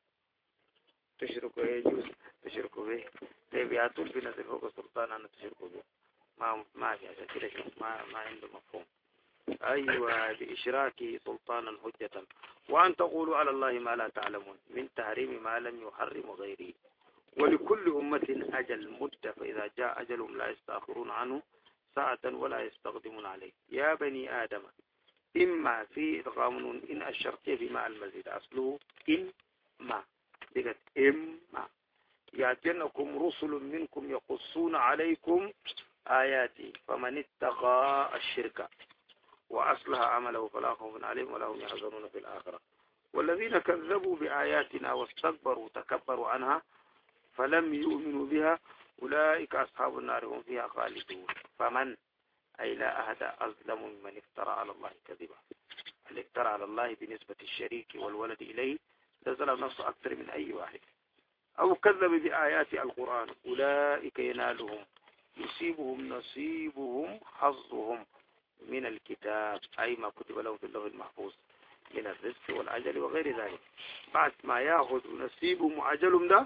تشركوا يجوز تشركوا به. طيب يا طول بنزل فوق سلطانا أن تشركوا به، ما ما في عشان كده شنو؟ ما ما عنده مفهوم. أيوة بإشراكه سلطانا حجة. وأن تقولوا على الله ما لا تعلمون من تحريم ما لم يحرم غيره. ولكل أمة أجل مدة فإذا جاء أجلهم لا يستأخرون عنه ساعة ولا يستقدمون عليه. يا بني آدم إما في إدغام إن الشرطية بماء المزيد أصله إما دقت إما يأتينكم رسل منكم يقصون عليكم آياتي فمن اتقى الشرك وأصلح عمله فلا خوف عليهم ولا هم يحزنون في الآخرة. والذين كذبوا بآياتنا واستكبروا تكبروا عنها فلم يؤمنوا بها أولئك أصحاب النار هم فيها خالدون. فمن أي لا أحد أظلم ممن افترى على الله كذبا. اللي افترى على الله بنسبة الشريك والولد إليه تظلم نفسه أكثر من أي واحد. أو كذب بآيات القرآن أولئك ينالهم يصيبهم نصيبهم حظهم من الكتاب أي ما كتب لهم في اللوح المحفوظ من الرزق والأجل وغير ذلك. بعد ما يأخذ نصيبهم وأجلهم ده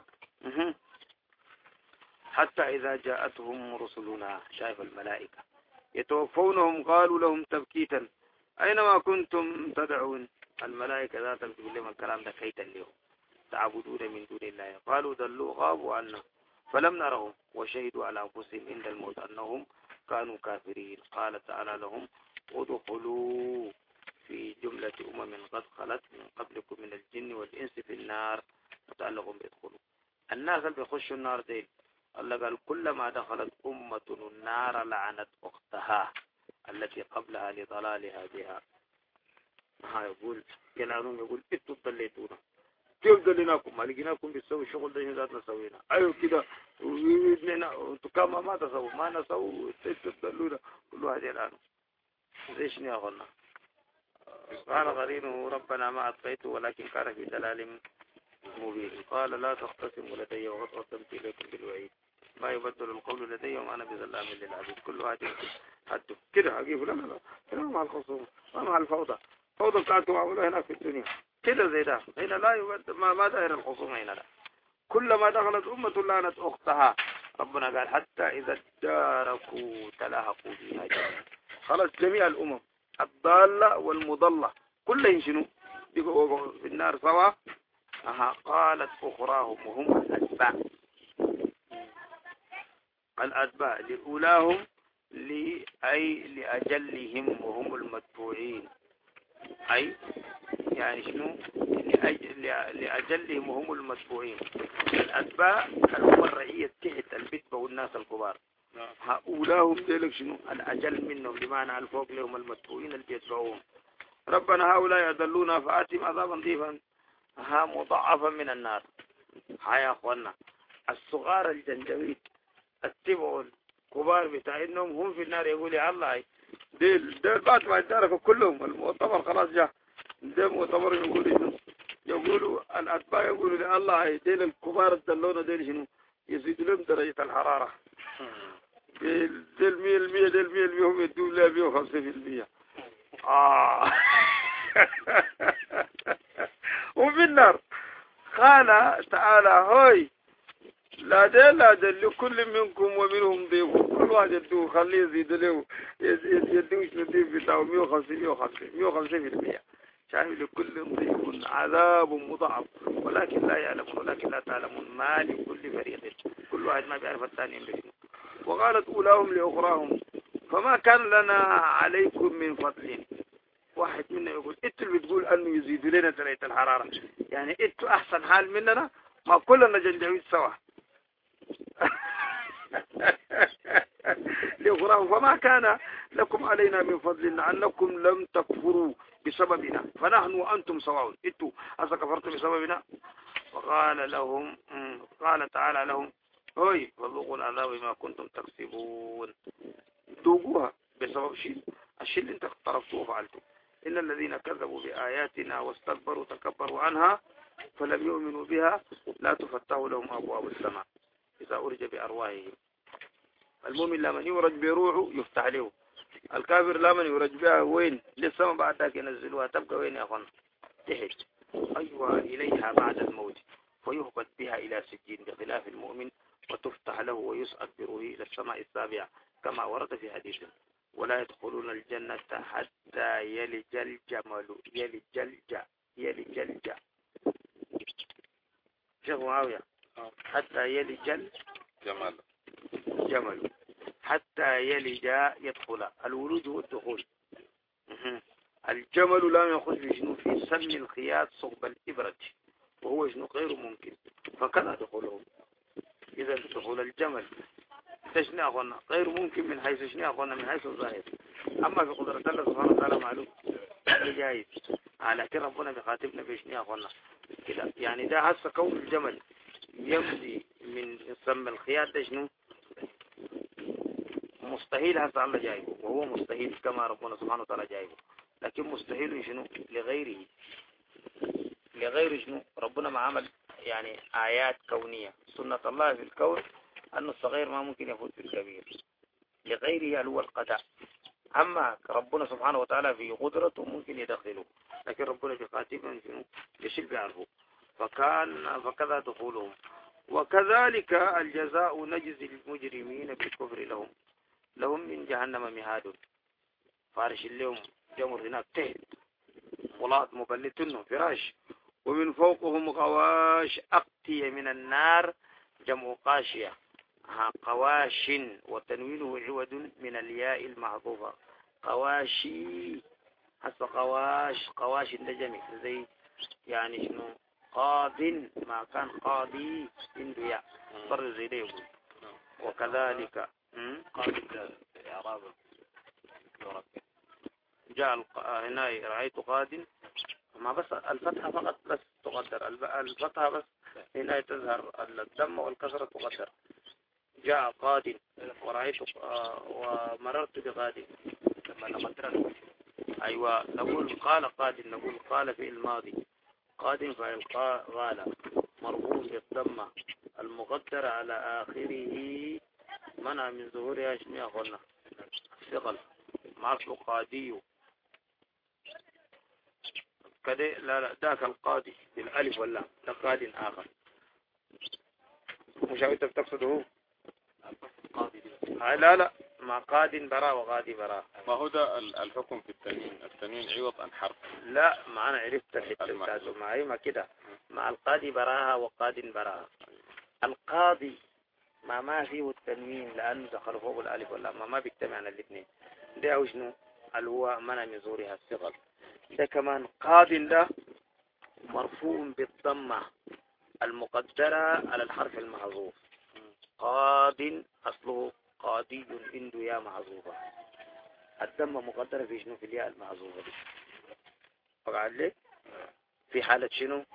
حتى إذا جاءتهم رسلنا شايف الملائكة يتوفونهم قالوا لهم تبكيتا أينما كنتم تدعون. الملائكة ذات تقول لهم الكلام ده كيتا لهم تعبدون من دون الله قالوا ضلوا غابوا عنا فلم نرهم وشهدوا على أنفسهم عند الموت أنهم كانوا كافرين. قال تعالى لهم ادخلوا في جملة أمم قد خلت من قبلكم من الجن والإنس في النار متعلقون بيدخلوا. الناس اللي بيخشوا النار دي الله قال كلما دخلت أمة النار لعنت أختها التي قبلها لضلالها بها. ها يقول يلعنون يقول انتوا ضليتونا كيف ضليناكم ما لقيناكم بتسوي الشغل ده ذاتنا سوينا ايوه كده انتوا كما ما تسووا ما نسووا انتوا ضلونا كل واحد يلعنوا ليش يا اخوانا. قال قرينه ربنا ما أطفيته ولكن كان في دلال مبين. قال لا تختصموا لدي وقد قدمت إليكم بالوعيد ما يبدل القول لدي وما أنا بظلام للعبيد. كل واحد حده كده أجيب لا لا لا مع الخصوم ما مع الفوضى. الفوضى بتاعتكم عملوها هناك في الدنيا كده زي ده. هنا لا يبدل ما ما داير الخصوم هنا لا. كلما دخلت أمة لعنت أختها. ربنا قال حتى إذا اداركوا تلاحقوا فيها جميعا. خلاص جميع الأمم الضالة والمضلة كلهم شنو يقوا في النار سوا. أها قالت أخراهم وهم الأتباع الأتباع لأولاهم لأي لأجلهم وهم المتبوعين أي يعني شنو لأجلهم وهم المتبوعين. الأتباع هم الرعية تحت البتبة والناس الكبار هؤلاء هم ذلك شنو الأجل منهم بمعنى الفوق لهم المتبوعين اللي بيتبعوهم. ربنا هؤلاء يضلونا فآتهم عذابا ضيفا ها مضاعفا من النار. ها يا أخوانا الصغار الجنجويد اتبعوا الكبار بتاعهم هم في النار. يقول يا الله ديل ديل بعد ما يتعرفوا كلهم المؤتمر خلاص جاء ده مؤتمر يقولوا يقولوا الأتباع يقولوا يا الله ديل الكبار الدلونا ديل شنو يزيد لهم درجة الحرارة. ديل ديل مية المية ديل مية المية هم يدوا لا مية وخمسة في المية. آه وفي النار قال تعالى هاي لا دل لا دل لكل منكم ومنهم ضيف كل واحد يدوه خليه يزيد له يدوه شنو ضيف بتاعه مية وخمسين مية وخمسين مية وخمسين في المية. شايف لكل ضيف عذاب مضاعف ولكن لا يعلمون ولكن لا تعلمون ما لكل فريق كل واحد ما بيعرف الثاني بشنو. وقالت أولاهم لأخراهم فما كان لنا عليكم من فضل. واحد منا يقول انتوا اللي بتقول انه يزيدوا لنا درجة الحرارة يعني انتوا احسن حال مننا ما كلنا جنجويد سوا. لأخراهم فما كان لكم علينا من فضل لأنكم لم تكفروا بسببنا فنحن وأنتم سواء. انتوا أصلا كفرتوا بسببنا. وقال لهم قال تعالى لهم هوي فذوقوا العذاب بما كنتم تكسبون. ذوقوها بسبب شيء الشيء اللي انت اقترفتوه وفعلته. إن الذين كذبوا بآياتنا واستكبروا تكبروا عنها فلم يؤمنوا بها لا تفتح لهم أبواب السماء إذا أرج بأرواحهم. المؤمن لما يورج بروحه يفتح له. الكافر لما يورج بها وين للسماء بعد ذلك ينزلوها تبقى وين يا أخوان تحت. أيوة إليها بعد الموت فيهبط بها إلى سجين بخلاف المؤمن وتفتح له ويسعد بروحه إلى السماء السابعة كما ورد في حديث ولا يدخلون الجنة حتى يلج الجمل يلج الج يلج الج شيخ معاوية حتى يلج الجمل جمل حتى يلج يدخل. الولوج هو الدخول. الجمل لا يخرج شنو في سم الخياط صب الإبرة وهو شنو غير ممكن فكذا دخوله. إذا دخول الجمل تشني أخونا غير ممكن من حيث شني أخونا من حيث الظاهر. أما في قدرة الله سبحانه وتعالى معلوم جايز على كده ربنا بخاتبنا بشني أخونا كده يعني ده هسه كون الجمل يمضي من سم الخياط ده شنو مستحيل هسه الله جايبه وهو مستحيل كما ربنا سبحانه وتعالى جايبه. لكن مستحيل شنو لغيره لغير شنو ربنا ما عمل يعني آيات كونية. سنة الله في الكون أن الصغير ما ممكن يفوت في الكبير لغيره هو القدر. أما ربنا سبحانه وتعالى في قدرته ممكن يدخله لكن ربنا بخاتمهم شنو يشل بيعرفه فكان فكذا دخولهم. وكذلك الجزاء نجزي المجرمين بالكفر لهم لهم من جهنم مهاد فارش اليوم جمر هناك تهد ملاط مبلتنهم فراش ومن فوقهم غواش أقتية من النار جمع قاشية ها قواش وتنوينه عوض من الياء المحذوفة قواشي هسه قواش قواش النجمي زي يعني شنو قاض ما كان قاضي عنده ياء صار زي ده يقول. وكذلك قاضي إعراب جاء هنا رأيت قاض ما بس الفتحة فقط بس تقدر الفتحة بس هنا تظهر الدم والكسرة تقدر. جاء قاض ورأيت ومررت بقاض لما نقدر أيوة نقول قال قاض نقول قال في الماضي قاض فعل قال مرفوع بالضمة المقدر على آخره منع من ظهورها شنو يا أخوانا ثقل مع أصل قاضي كده. لا لا ذاك القاضي بالالف ولا ده قاضي آخر مش عارف تقصده قاضي لا لا مع قاض براء وقاضي براء. ما هو ده الحكم في التنوين التنوين عوض عن حرف. لا ما أنا عرفت الحتة بتاعته معي ما كده مع القاضي براءة وقاض براءة. القاضي ما ما فيه التنوين لأنه دخل فوق الألف ولا ما ما بيجتمعنا الاثنين ده هو شنو الهو منع من ظهورها الثقل. ده كمان قاض ده مرفوع بالضمة المقدرة على الحرف المحذوف قاض أصله قاضي عنده يا معذوبة. الدم مقدر في شنو؟ في الياء المعذوبة دي. فقال لك في حالة شنو؟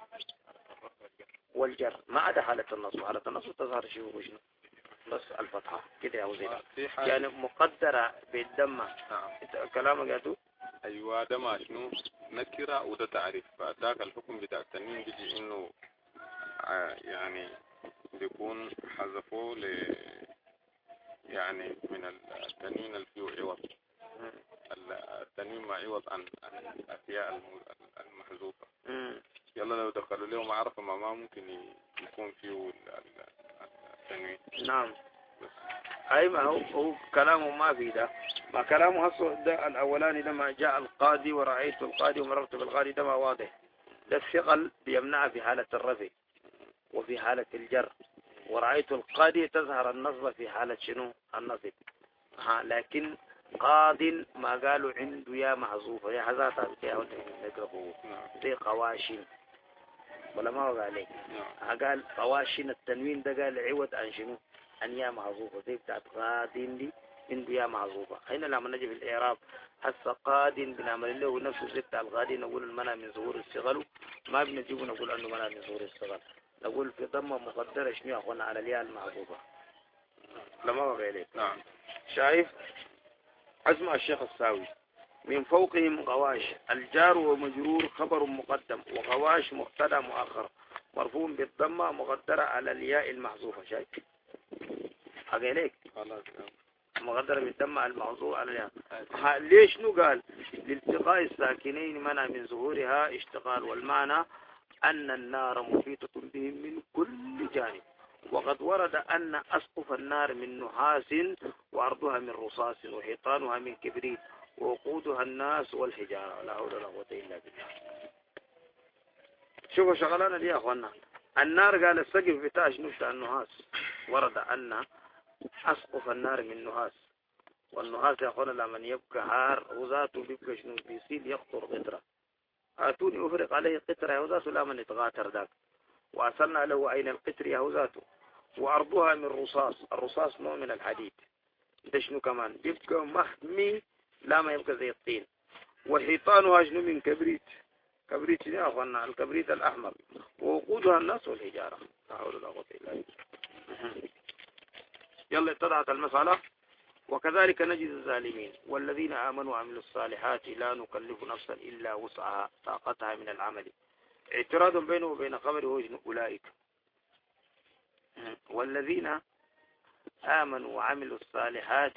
والجر، ما عدا حالة النصب. حالة النصب تظهر شنو وشنو؟ بس الفتحة كده يا وزير. يعني مقدرة بالدم. نعم. كلامك يا تو؟ أيوة ده ما شنو نكرة وده تعريف. فذاك الحكم بتاع التنوين بيجي إنه آه يعني بيكون حذفوه ل يعني من التنوين اللي فيه عوض. التنوين ما عوض عن الأشياء المحذوفة. يلا لو دخلوا له معرفة ما ما ممكن يكون فيه التنوين. نعم. أي ما هو هو كلامه ما في ده. ما كلامه هسه ده الأولاني لما جاء القاضي ورأيت القاضي ومررت بالقاضي ده ما واضح. ده الثقل بيمنع في حالة الرفع وفي حالة الجر. ورأيت القاضي تظهر النصب في حالة شنو؟ النصب. ها لكن قاض ما قالوا عنده يا محذوفة يا حذاتها بتاعه نقربه زي قواشين ولا ما هو قال لك؟ قال قواشين التنوين ده قال عوض عن شنو؟ عن يا محذوفة زي بتاعت قاض دي عنده يا محذوفة. هنا لما نجي في الإعراب هسه قاض بنعمل له نفسه زي بتاع الغادي نقول المنع من ظهور الصغر، ما بنجيبه نقول أنه منع من ظهور الصغر، نقول في ضمة مقدرة شنو يا أخوانا على الياء المحذوفة. لما هو قال لك؟ نعم. شايف؟ اسمع الشيخ الساوي من فوقهم غواش الجار ومجرور خبر مقدم وغواش مبتدا مؤخر مرفوع بالضمه مقدره على الياء المحذوفه. شايف حاجه ليك مقدره بالضمه المحذوفه على الياء. ليش نو قال لالتقاء الساكنين منع من ظهورها اشتغال، والمعنى ان النار محيطه بهم من كل جانب، وقد ورد أن أسقف النار من نحاس وأرضها من رصاص وحيطانها من كبريت ووقودها الناس والحجارة. لا حول ولا قوة إلا بالله. شوفوا شغلنا دي يا أخوانا. النار قال السقف بتاعش نشأ النحاس، ورد أن أسقف النار من نحاس، والنحاس يا أخوانا لمن يبقى هار وذاته بيبقى شنو بيصير يخطر قطرة. آتوني أفرق عليه قطرة يا وذاته لمن يتغاتر ذاك، وأصلنا له عين القطر يا وذاته. وأرضها من رصاص، الرصاص نوع من الحديد ده شنو كمان بيبقى محمي لا ما يبقى زي الطين. وحيطانها شنو من كبريت، كبريت يا أخوانا الكبريت الأحمر، ووقودها الناس والحجارة. لا حول ولا قوة إلا بالله. يلا اتضحت المسألة. وكذلك نجد الظالمين والذين آمنوا وعملوا الصالحات لا نكلف نفسا إلا وسعها طاقتها من العمل. اعتراض بينه وبين خبر وجن أولئك. والذين آمنوا وعملوا الصالحات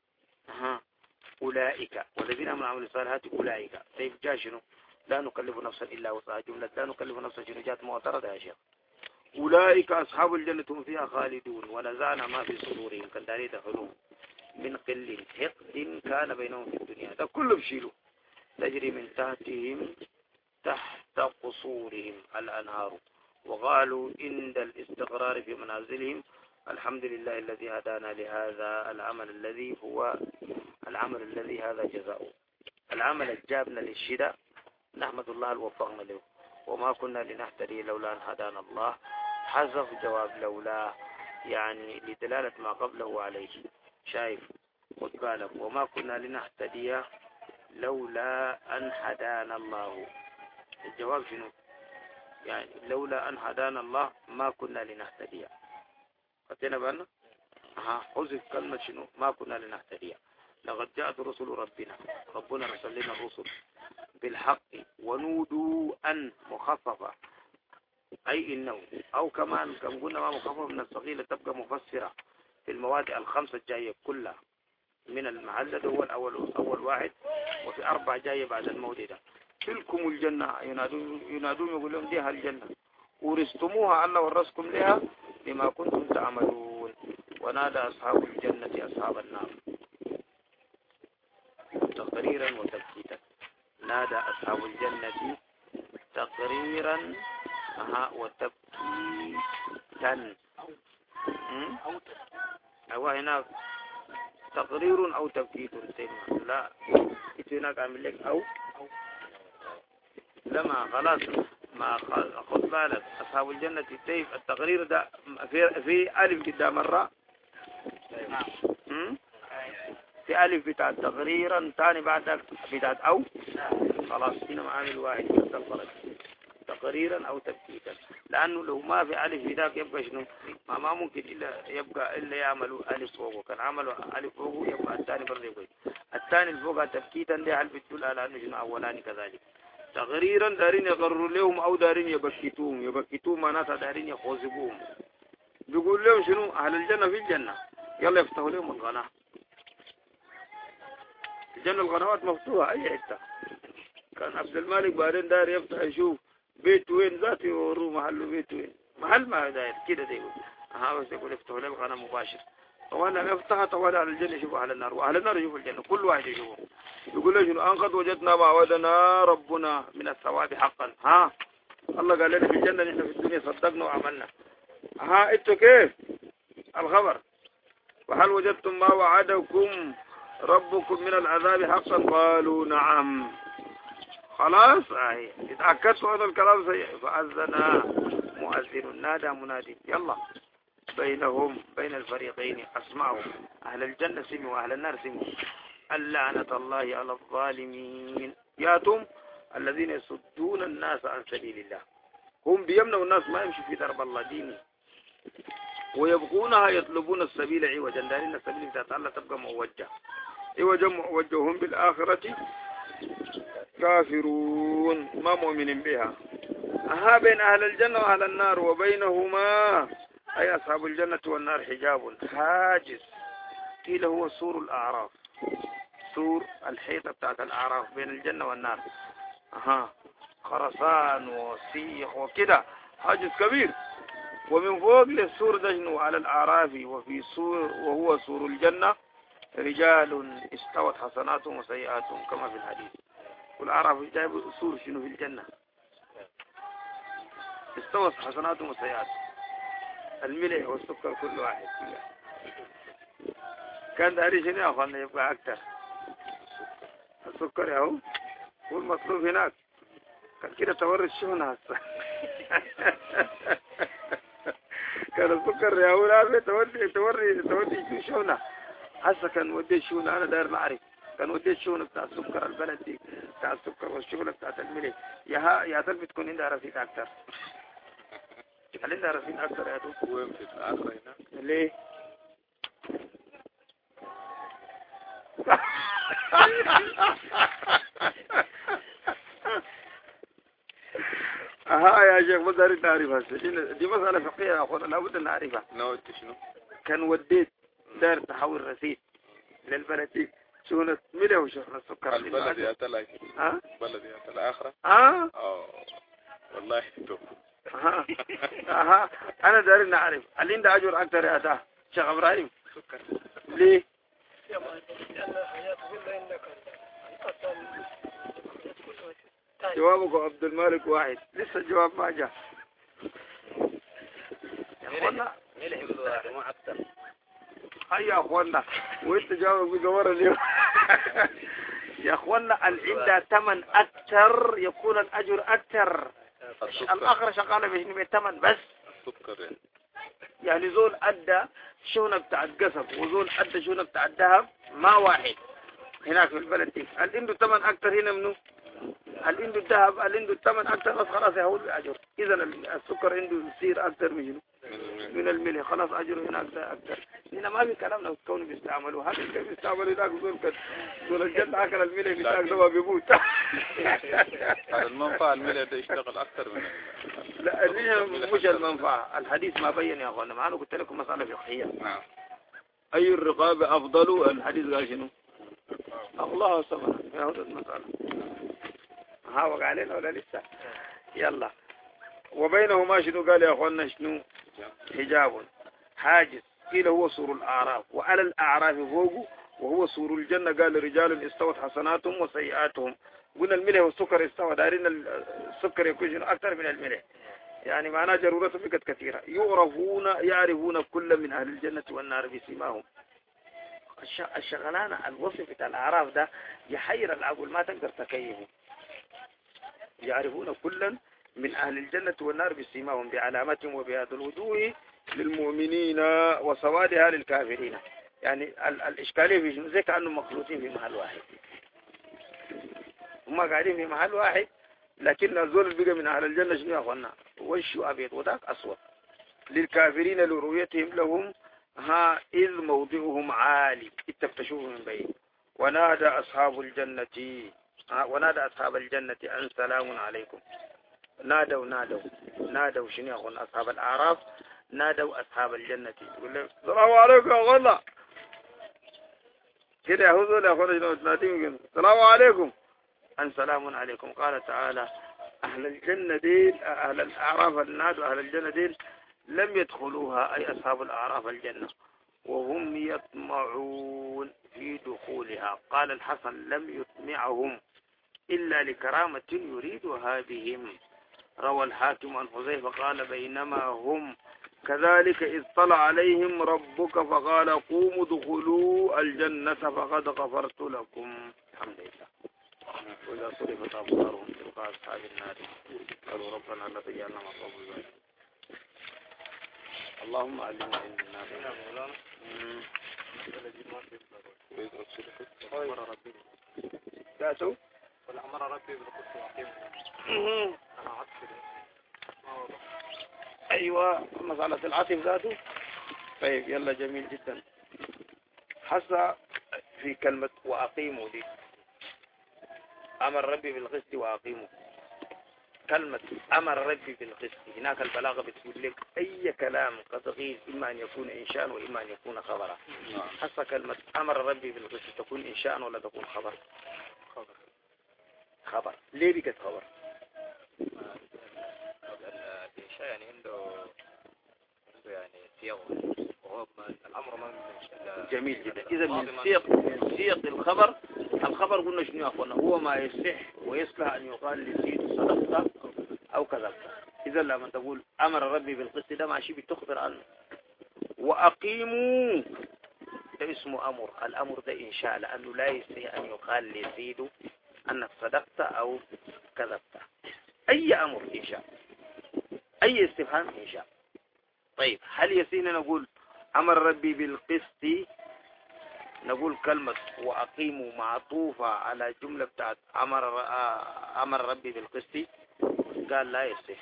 أولئك، والذين آمنوا وعملوا الصالحات أولئك. طيب جاء شنو؟ لا نكلف نفسا إلا وسعها. جملة لا نكلف نفسا شنو جاءت معترضة يا شيخ. أولئك أصحاب الجنة هم فيها خالدون ونزعنا ما في صدورهم كان داري دخلوا من قل حقد كان بينهم في الدنيا. ده كله بشيله. تجري من تحتهم تحت قصورهم الأنهار وقالوا عند الاستقرار في منازلهم الحمد لله الذي هدانا لهذا العمل الذي هو العمل الذي هذا جزاؤه. العمل الجابنا للشدة نحمد الله الوفقنا له، وما كنا لنهتدي لولا أن هدانا الله. حذف جواب لولا يعني لدلالة ما قبله عليه. شايف خد بالك وما كنا لنهتدي لولا أن هدانا الله. الجواب شنو؟ يعني لولا أن هدانا الله ما كنا لنهتدي. خدتنا بالنا؟ ها حذف كلمة شنو؟ ما كنا لنهتدي. لقد جاءت رسل ربنا، ربنا رسل لنا الرسل بالحق ونودوا أن مخففة أي إنه، أو كمان كم قلنا ما مخففة من الصغيرة تبقى مفسرة في المواد الخمسة الجاية كلها من المعدد. هو الأول أول واحد، وفي أربع جاية بعد الموجودة. تلكم الجنة ينادون ينادون يقول لهم ديها الجنة ورثتموها الله ورثكم لها بما كنتم تعملون. ونادى أصحاب الجنة أصحاب النار تقريرا وتبكيتا. نادى أصحاب الجنة تقريرا وتبكيتا. أو هناك تقرير أو تبكيت. لا هناك عامل لك أو لما خلاص ما خذ بالك أصحاب الجنة التيف التقرير ده في في ألف قدام الراء. في ألف بتاع تقريرا، ثاني بعد بتاع أو خلاص هنا معامل واحد بس الفرق تقريرا أو تبكيتا، لأنه لو ما في ألف بتاعك يبقى شنو؟ ما, ما ممكن إلا يبقى إلا يعملوا ألف فوقه، كان عملوا ألف فوقه يبقى الثاني برضه يبقى الثاني اللي فوقها تبكيتا دي هل بتدل على أنه شنو أولاني كذلك. تقريرا دارين يقرروا لهم أو دارين يبكتوهم، يبكتوهم معناتها دارين يخوزبوهم. بيقول لهم شنو؟ أهل الجنة في الجنة يلا يفتحوا لهم القناة. الجنة القنوات مفتوحة أي حتة. كان عبد الملك بعدين دار يفتح يشوف بيت وين ذاتي وروه محله بيت وين، محل ما داير كده ده يقول ها بس يقول يفتحوا لهم القناة مباشر. طبعا لما يفتحها طبعا على الجنة يشوفوا أهل النار، وأهل النار يشوفوا الجنة، كل واحد يشوفه. يقول له شنو؟ أن قد وجدنا ما وعدنا ربنا من الثواب حقا. ها الله قال لنا في الجنة نحن في الدنيا صدقنا وعملنا. ها انتوا كيف الخبر؟ وهل وجدتم ما وعدكم ربكم من العذاب حقا؟ قالوا نعم. خلاص اهي اتأكدتوا هذا الكلام سيء. فأذنا مؤذن نادى منادي يلا بينهم بين الفريقين أسمعوا، أهل الجنة سمعوا أهل النار سمعوا، اللعنة الله على الظالمين ياتم الذين يصدون الناس عن سبيل الله. هم بيمنعوا الناس ما يمشي في درب الله ديني، ويبغونها يطلبون السبيل عوجا، دارين السبيل بتاعت الله تبقى موجه عوجا موجههم بالآخرة كافرون ما مؤمنين بها. أها بين أهل الجنة وأهل النار وبينهما أي أصحاب الجنة والنار حجاب حاجز، قيل هو سور الأعراف، سور الحيطة بتاعت الأعراف بين الجنة والنار. أها خرسان وسيخ وكده حاجز كبير. ومن فوق للسور دجن على الأعراف وفي سور وهو سور الجنة رجال استوت حسناتهم وسيئاتهم كما في الحديث. والأعراف جايب سور شنو في الجنة استوت حسناتهم وسيئاتهم، الملح والسكر كل واحد كان داري شنو يا أخوانا يبقى أكتر السكر ياهو والمطلوب هناك كان كده توري الشونة هسه كان السكر ياهو لا توري توري توري شونة هسه كان ودي الشونة. أنا داير نعرف كان ودي الشونة بتاع السكر البلدي بتاع السكر والشونة بتاعت الملح يا ها يا تل بتكون عندها رصيد أكتر. هل عندها رصيد أكتر يا تو؟ وين في الآخرة هناك؟ ليه؟ ها يا شيخ ما داري نعرفها، دي مسألة فقهية يا أخوانا لابد أن نعرفها. نودي شنو؟ كان وديت دار تحول رصيد للبلدي شونة ملح وشونة سكر البلد يا تلا ها؟ البلد يا تلا آخرة؟ ها؟ أوه والله تو ها ها أنا داري نعرف اللي عنده أجر أكتر يا ده شيخ إبراهيم سكر ليه؟ جوابك عبد المالك واحد لسه الجواب ما جاء يا اخوانا. ملح بالواحد مو اكثر. هيا يا اخوانا وانت جاوب بجوار اليوم يا اخوانا العندة ثمن اكثر يكون الاجر اكثر. الاخر شغاله بشنو بالثمن بس السكر يعني زول ادى شونه بتاع القصب وزول ادى شونه بتاع الذهب ما واحد هناك في البلد دي. هل عنده ثمن اكثر هنا منه؟ هل عنده الذهب؟ هل عنده الثمن اكثر؟ بس خلاص يهول باجر. اذا السكر عنده يصير اكثر من من الملح خلاص اجره هناك اكثر. هنا ما في كلام لو كانوا بيستعملوا هذا اللي بيستعملوا ذاك زول كان زول الجنة اكل الملح بتاعك ده بيموت. هذا المنفعة الملح ده يشتغل اكثر من لا الملح مش المنفعة. الحديث ما بين يا اخوانا معنا قلت لكم مسألة فقهية. نعم. اي الرقاب افضل؟ الحديث قال شنو؟ الله سبحانه يا هذا المسألة. ها وقع علينا ولا لسه؟ يلا. وبينهما شنو قال يا اخوانا؟ شنو؟ حجاب حاجز قيل هو سور الأعراف وعلى الأعراف فوقه وهو سور الجنة. قال رجال استوت حسناتهم وسيئاتهم. قلنا الملح والسكر استوى دارين السكر يكون أكثر من الملح يعني معناه جرورته بقت كثيرة. يعرفون يعرفون كل من أهل الجنة والنار بسيماهم. الشغلانة الوصف بتاع الأعراف ده يحير العقل ما تقدر تكيفه. يعرفون كلا من أهل الجنة والنار بسيماهم بعلامتهم وبهذا الوجوه للمؤمنين وسوادها للكافرين. يعني ال الإشكالية في شنو؟ زي كأنه مخلوطين في محل واحد، هم قاعدين في محل واحد، لكن الزول اللي بقى من أهل الجنة شنو يا أخوانا؟ وش أبيض وذاك أسود. للكافرين لرؤيتهم لهم ها إذ موضعهم عالي تفتشوه من بعيد. ونادى أصحاب الجنة ونادى أصحاب الجنة أن سلام عليكم. نادوا نادوا نادوا شنو يا أخوانا؟ أصحاب الأعراف نادوا أصحاب الجنة يقول لهم السلام عليكم يا أخوانا كده يا هذول يا أخوانا السلام عليكم أن سلام عليكم. قال تعالى أهل الجنة دين أهل الأعراف الناد وأهل الجنة دين لم يدخلوها أي أصحاب الأعراف الجنة وهم يطمعون في دخولها. قال الحسن لم يطمعهم إلا لكرامة يريدها بهم. روى الحاكم عن حذيفة قال بينما هم كذلك إذ طلع عليهم ربك فقال قوموا ادخلوا الجنة فقد غفرت لكم. الحمد لله. وإذا صرفت أبصارهم تلقاء أصحاب النار قالوا ربنا لا تجعلنا مع القوم الظالمين. اللهم علمنا إننا مولانا ذاته والأمر ربي بالقسط وأقيموا. أيوة مسألة العطف ذاته. طيب يلا جميل جدا. حصى في كلمة وأقيموا دي أمر ربي بالقسط وأقيموا. كلمة أمر ربي بالقسط هناك البلاغة بتقول لك أي كلام قد غير إما أن يكون إنشاء وإما أن يكون خبرا. حصى كلمة أمر ربي بالقسط تكون إنشاء ولا تكون خبر؟ خبر. خبر. ليه بكت خبر؟ الإنشاء يعني عنده عنده يعني سياق وهو الأمر ما جميل جدا. إذا من سياق من سياق الخبر الخبر قلنا شنو يا أخوانا؟ هو ما يصح ويصلح أن يقال لسيد صدقت أو كذبت. إذا لما تقول أمر ربي بالقسط ده ماشي بتخبر عنه. وأقيموا ده اسمه أمر. الأمر ده إنشاء لأنه لا يصح أن يقال لسيد أنك صدقت أو كذبت. أي أمر إنشاء أي استفهام إنشاء. طيب هل يسينا نقول أمر ربي بالقسط نقول كلمة وأقيموا معطوفة على جملة بتاعت أمر آه أمر ربي بالقسط؟ قال لا يصح.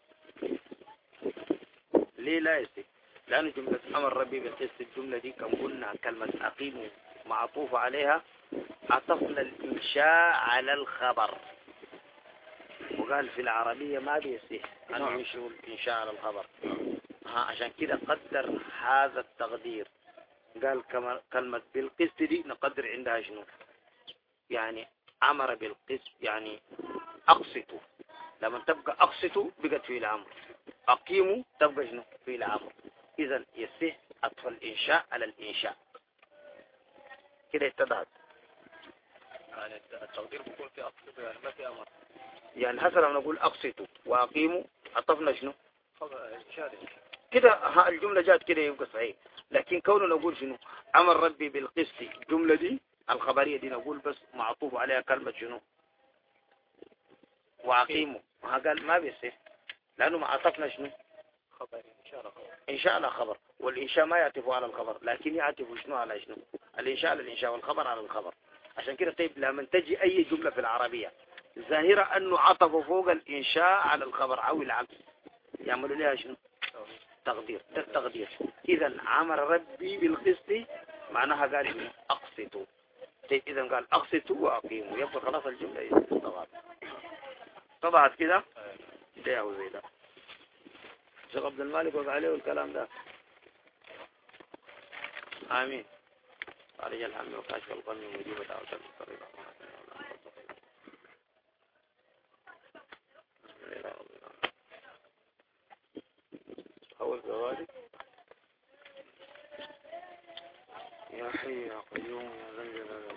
ليه لا يصح؟ لأن جملة أمر ربي بالقسط الجملة دي كم قلنا كلمة أقيموا معطوفة عليها عطفنا الإنشاء على الخبر وقال في العربية ما بيصح أن ينشئوا الإنشاء على الخبر. ها عشان كده قدر هذا التقدير قال كلمة بالقسط دي نقدر عندها شنو؟ يعني أمر بالقسط يعني أقسطوا. لما تبقى أقسطوا بقت في الأمر. أقيموا تبقى شنو؟ في الأمر. إذا يصح عطف الإنشاء على الإنشاء كده اتضحت. يعني التقدير بيكون في أقسط يعني ما في أمر. يعني حسنا لما نقول أقسطوا وأقيموا عطفنا شنو؟ إنشاء كده ها الجملة جات كده يبقى صحيح. لكن كونه نقول شنو أمر ربي بالقسط الجملة دي الخبرية دي نقول بس معطوف عليها كلمة شنو وأقيموا. ها قال ما بيصير لأنه ما عطفنا شنو خبر إنشاء على خبر. إنشاء على خبر. والإنشاء ما يعطف على الخبر لكن يعطف شنو على شنو الإنشاء على الإنشاء والخبر على الخبر. عشان كده طيب لما تجي أي جملة في العربية ظاهرة أنه عطف فوق الإنشاء على الخبر أو العكس يعملوا لها شنو تقدير. ده التقدير. إذا عمر ربي بالقسط معناها قال أقسطوا. طيب إذا قال أقسطوا وأقيموا يبقى خلاص الجملة استطاعت طبعت كده. ده يا زي ده شيخ عبد المالك وقع عليه الكلام ده. آمين. علي الحمد وكاشف القلب مجيبة دعوة المضطرين. أول ذلك يا حي يا قيوم يا ذا الجلال